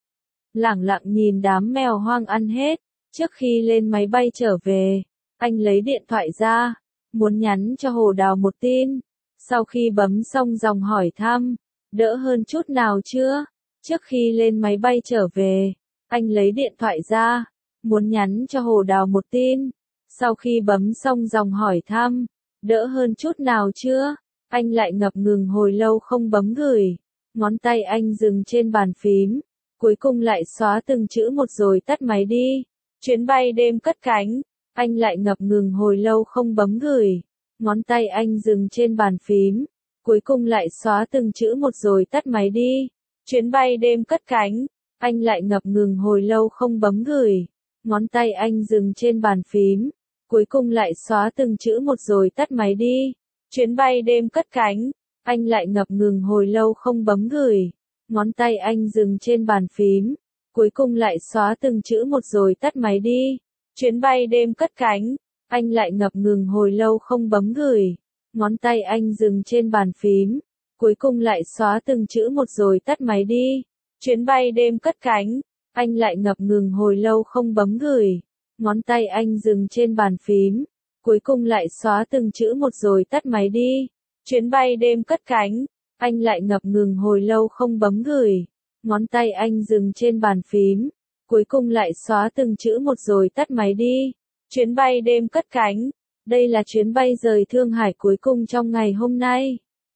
Lẳng lặng nhìn đám mèo hoang ăn hết, trước khi lên máy bay trở về, anh lấy điện thoại ra, muốn nhắn cho Hồ Đào một tin. Sau khi bấm xong dòng hỏi thăm, đỡ hơn chút nào chưa? Trước khi lên máy bay trở về, anh lấy điện thoại ra, muốn nhắn cho Hồ Đào một tin. Sau khi bấm xong dòng hỏi thăm, đỡ hơn chút nào chưa? Anh lại ngập ngừng hồi lâu không bấm gửi. Ngón tay anh dừng trên bàn phím, cuối cùng lại xóa từng chữ một rồi tắt máy đi. Chuyến bay đêm cất cánh, anh lại ngập ngừng hồi lâu không bấm gửi. Ngón tay anh dừng trên bàn phím, cuối cùng lại xóa từng chữ một rồi tắt máy đi. Chuyến bay đêm cất cánh, anh lại ngập ngừng hồi lâu không bấm gửi. Ngón tay anh dừng trên bàn phím, cuối cùng lại xóa từng chữ một rồi tắt máy đi. Chuyến bay đêm cất cánh, anh lại ngập ngừng hồi lâu không bấm gửi. Ngón tay anh dừng trên bàn phím, cuối cùng lại xóa từng chữ một rồi tắt máy đi. Chuyến bay đêm cất cánh, anh lại ngập ngừng hồi lâu không bấm gửi. Ngón tay anh dừng trên bàn phím, cuối cùng lại xóa từng chữ một rồi tắt máy đi. Chuyến bay đêm cất cánh, anh lại ngập ngừng hồi lâu không bấm gửi. Ngón tay anh dừng trên bàn phím, cuối cùng lại xóa từng chữ một rồi tắt máy đi. Chuyến bay đêm cất cánh, anh lại ngập ngừng hồi lâu không bấm gửi. Ngón tay anh dừng trên bàn phím, cuối cùng lại xóa từng chữ một rồi tắt máy đi. Chuyến bay đêm cất cánh, đây là chuyến bay rời Thương Hải cuối cùng trong ngày hôm nay.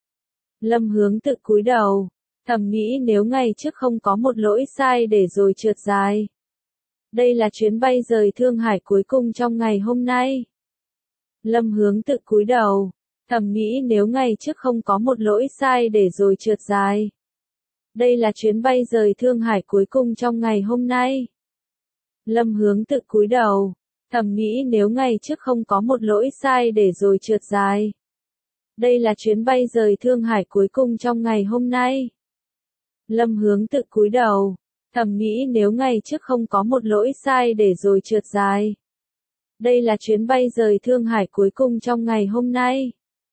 Lâm Hướng tự cúi đầu, thầm nghĩ nếu ngày trước không có một lỗi sai để rồi trượt dài. Đây là chuyến bay rời Thương Hải cuối cùng trong ngày hôm nay. Lâm Hướng tự cúi đầu, thầm nghĩ nếu ngày trước không có một lỗi sai để rồi trượt dài. Đây là chuyến bay rời Thương Hải cuối cùng trong ngày hôm nay. Lâm Hướng tự cúi đầu, thầm nghĩ nếu ngày trước không có một lỗi sai để rồi trượt dài. Đây là chuyến bay rời Thương Hải cuối cùng trong ngày hôm nay. Lâm Hướng tự cúi đầu, thầm nghĩ nếu ngày trước không có một lỗi sai để rồi trượt dài. Đây là chuyến bay rời Thương Hải cuối cùng trong ngày hôm nay.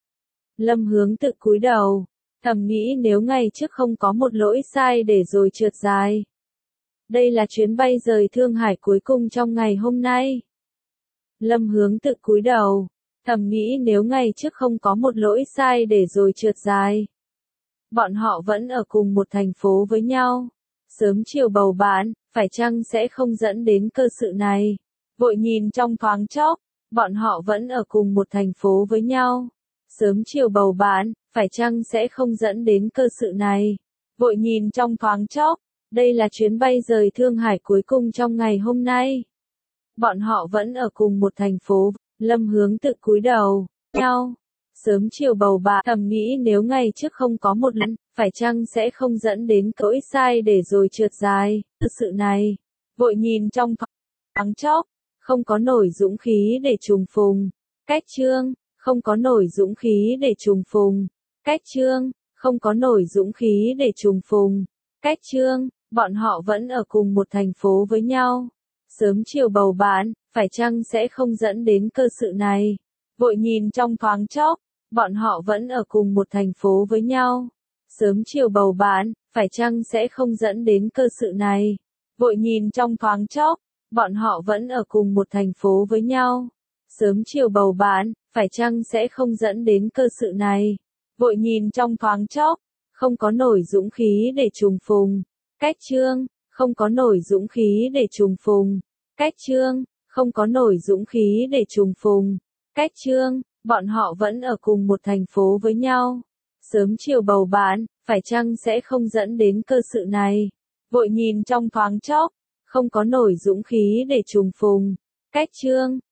Lâm Hướng tự cúi đầu, thầm nghĩ nếu ngày trước không có một lỗi sai để rồi trượt dài. Đây là chuyến bay rời Thương Hải cuối cùng trong ngày hôm nay. Lâm Hướng tự cúi đầu, thầm nghĩ nếu ngày trước không có một lỗi sai để rồi trượt dài. Bọn họ vẫn ở cùng một thành phố với nhau. Sớm chiều bầu bạn, phải chăng sẽ không dẫn đến cơ sự này? Vội nhìn trong thoáng chốc, bọn họ vẫn ở cùng một thành phố với nhau. Sớm chiều bầu bạn, phải chăng sẽ không dẫn đến cơ sự này? Vội nhìn trong thoáng chốc, đây là chuyến bay rời Thương Hải cuối cùng trong ngày hôm nay. Bọn họ vẫn ở cùng một thành phố. Lâm Hướng tự cúi đầu, nhau. Sớm chiều bầu bạn, thầm nghĩ nếu ngày trước không có một lần, phải chăng sẽ không dẫn đến lỗi sai để rồi trượt dài. Thực sự này, vội nhìn trong thoáng chốc, không có nổi dũng khí để trùng phùng. Cách chương, không có nổi dũng khí để trùng phùng. Cách chương, không có nổi dũng khí để trùng phùng. Cách chương, bọn họ vẫn ở cùng một thành phố với nhau. Sớm chiều bầu bạn, phải chăng sẽ không dẫn đến cơ sự này? Vội nhìn trong thoáng chốc, bọn họ vẫn ở cùng một thành phố với nhau. Sớm chiều bầu bạn, phải chăng sẽ không dẫn đến cơ sự này? Vội nhìn trong thoáng chốc, bọn họ vẫn ở cùng một thành phố với nhau. Sớm chiều bầu bạn, phải chăng sẽ không dẫn đến cơ sự này? Vội nhìn trong thoáng chốc, không có nổi dũng khí để trùng phùng. Cách chương, không có nổi dũng khí để trùng phùng. Cách chương, không có nổi dũng khí để trùng phùng. Cách chương, bọn họ vẫn ở cùng một thành phố với nhau. Sớm chiều bầu bạn, phải chăng sẽ không dẫn đến cơ sự này? Vội nhìn trong thoáng chốc, không có nổi dũng khí để trùng phùng. Cách chương,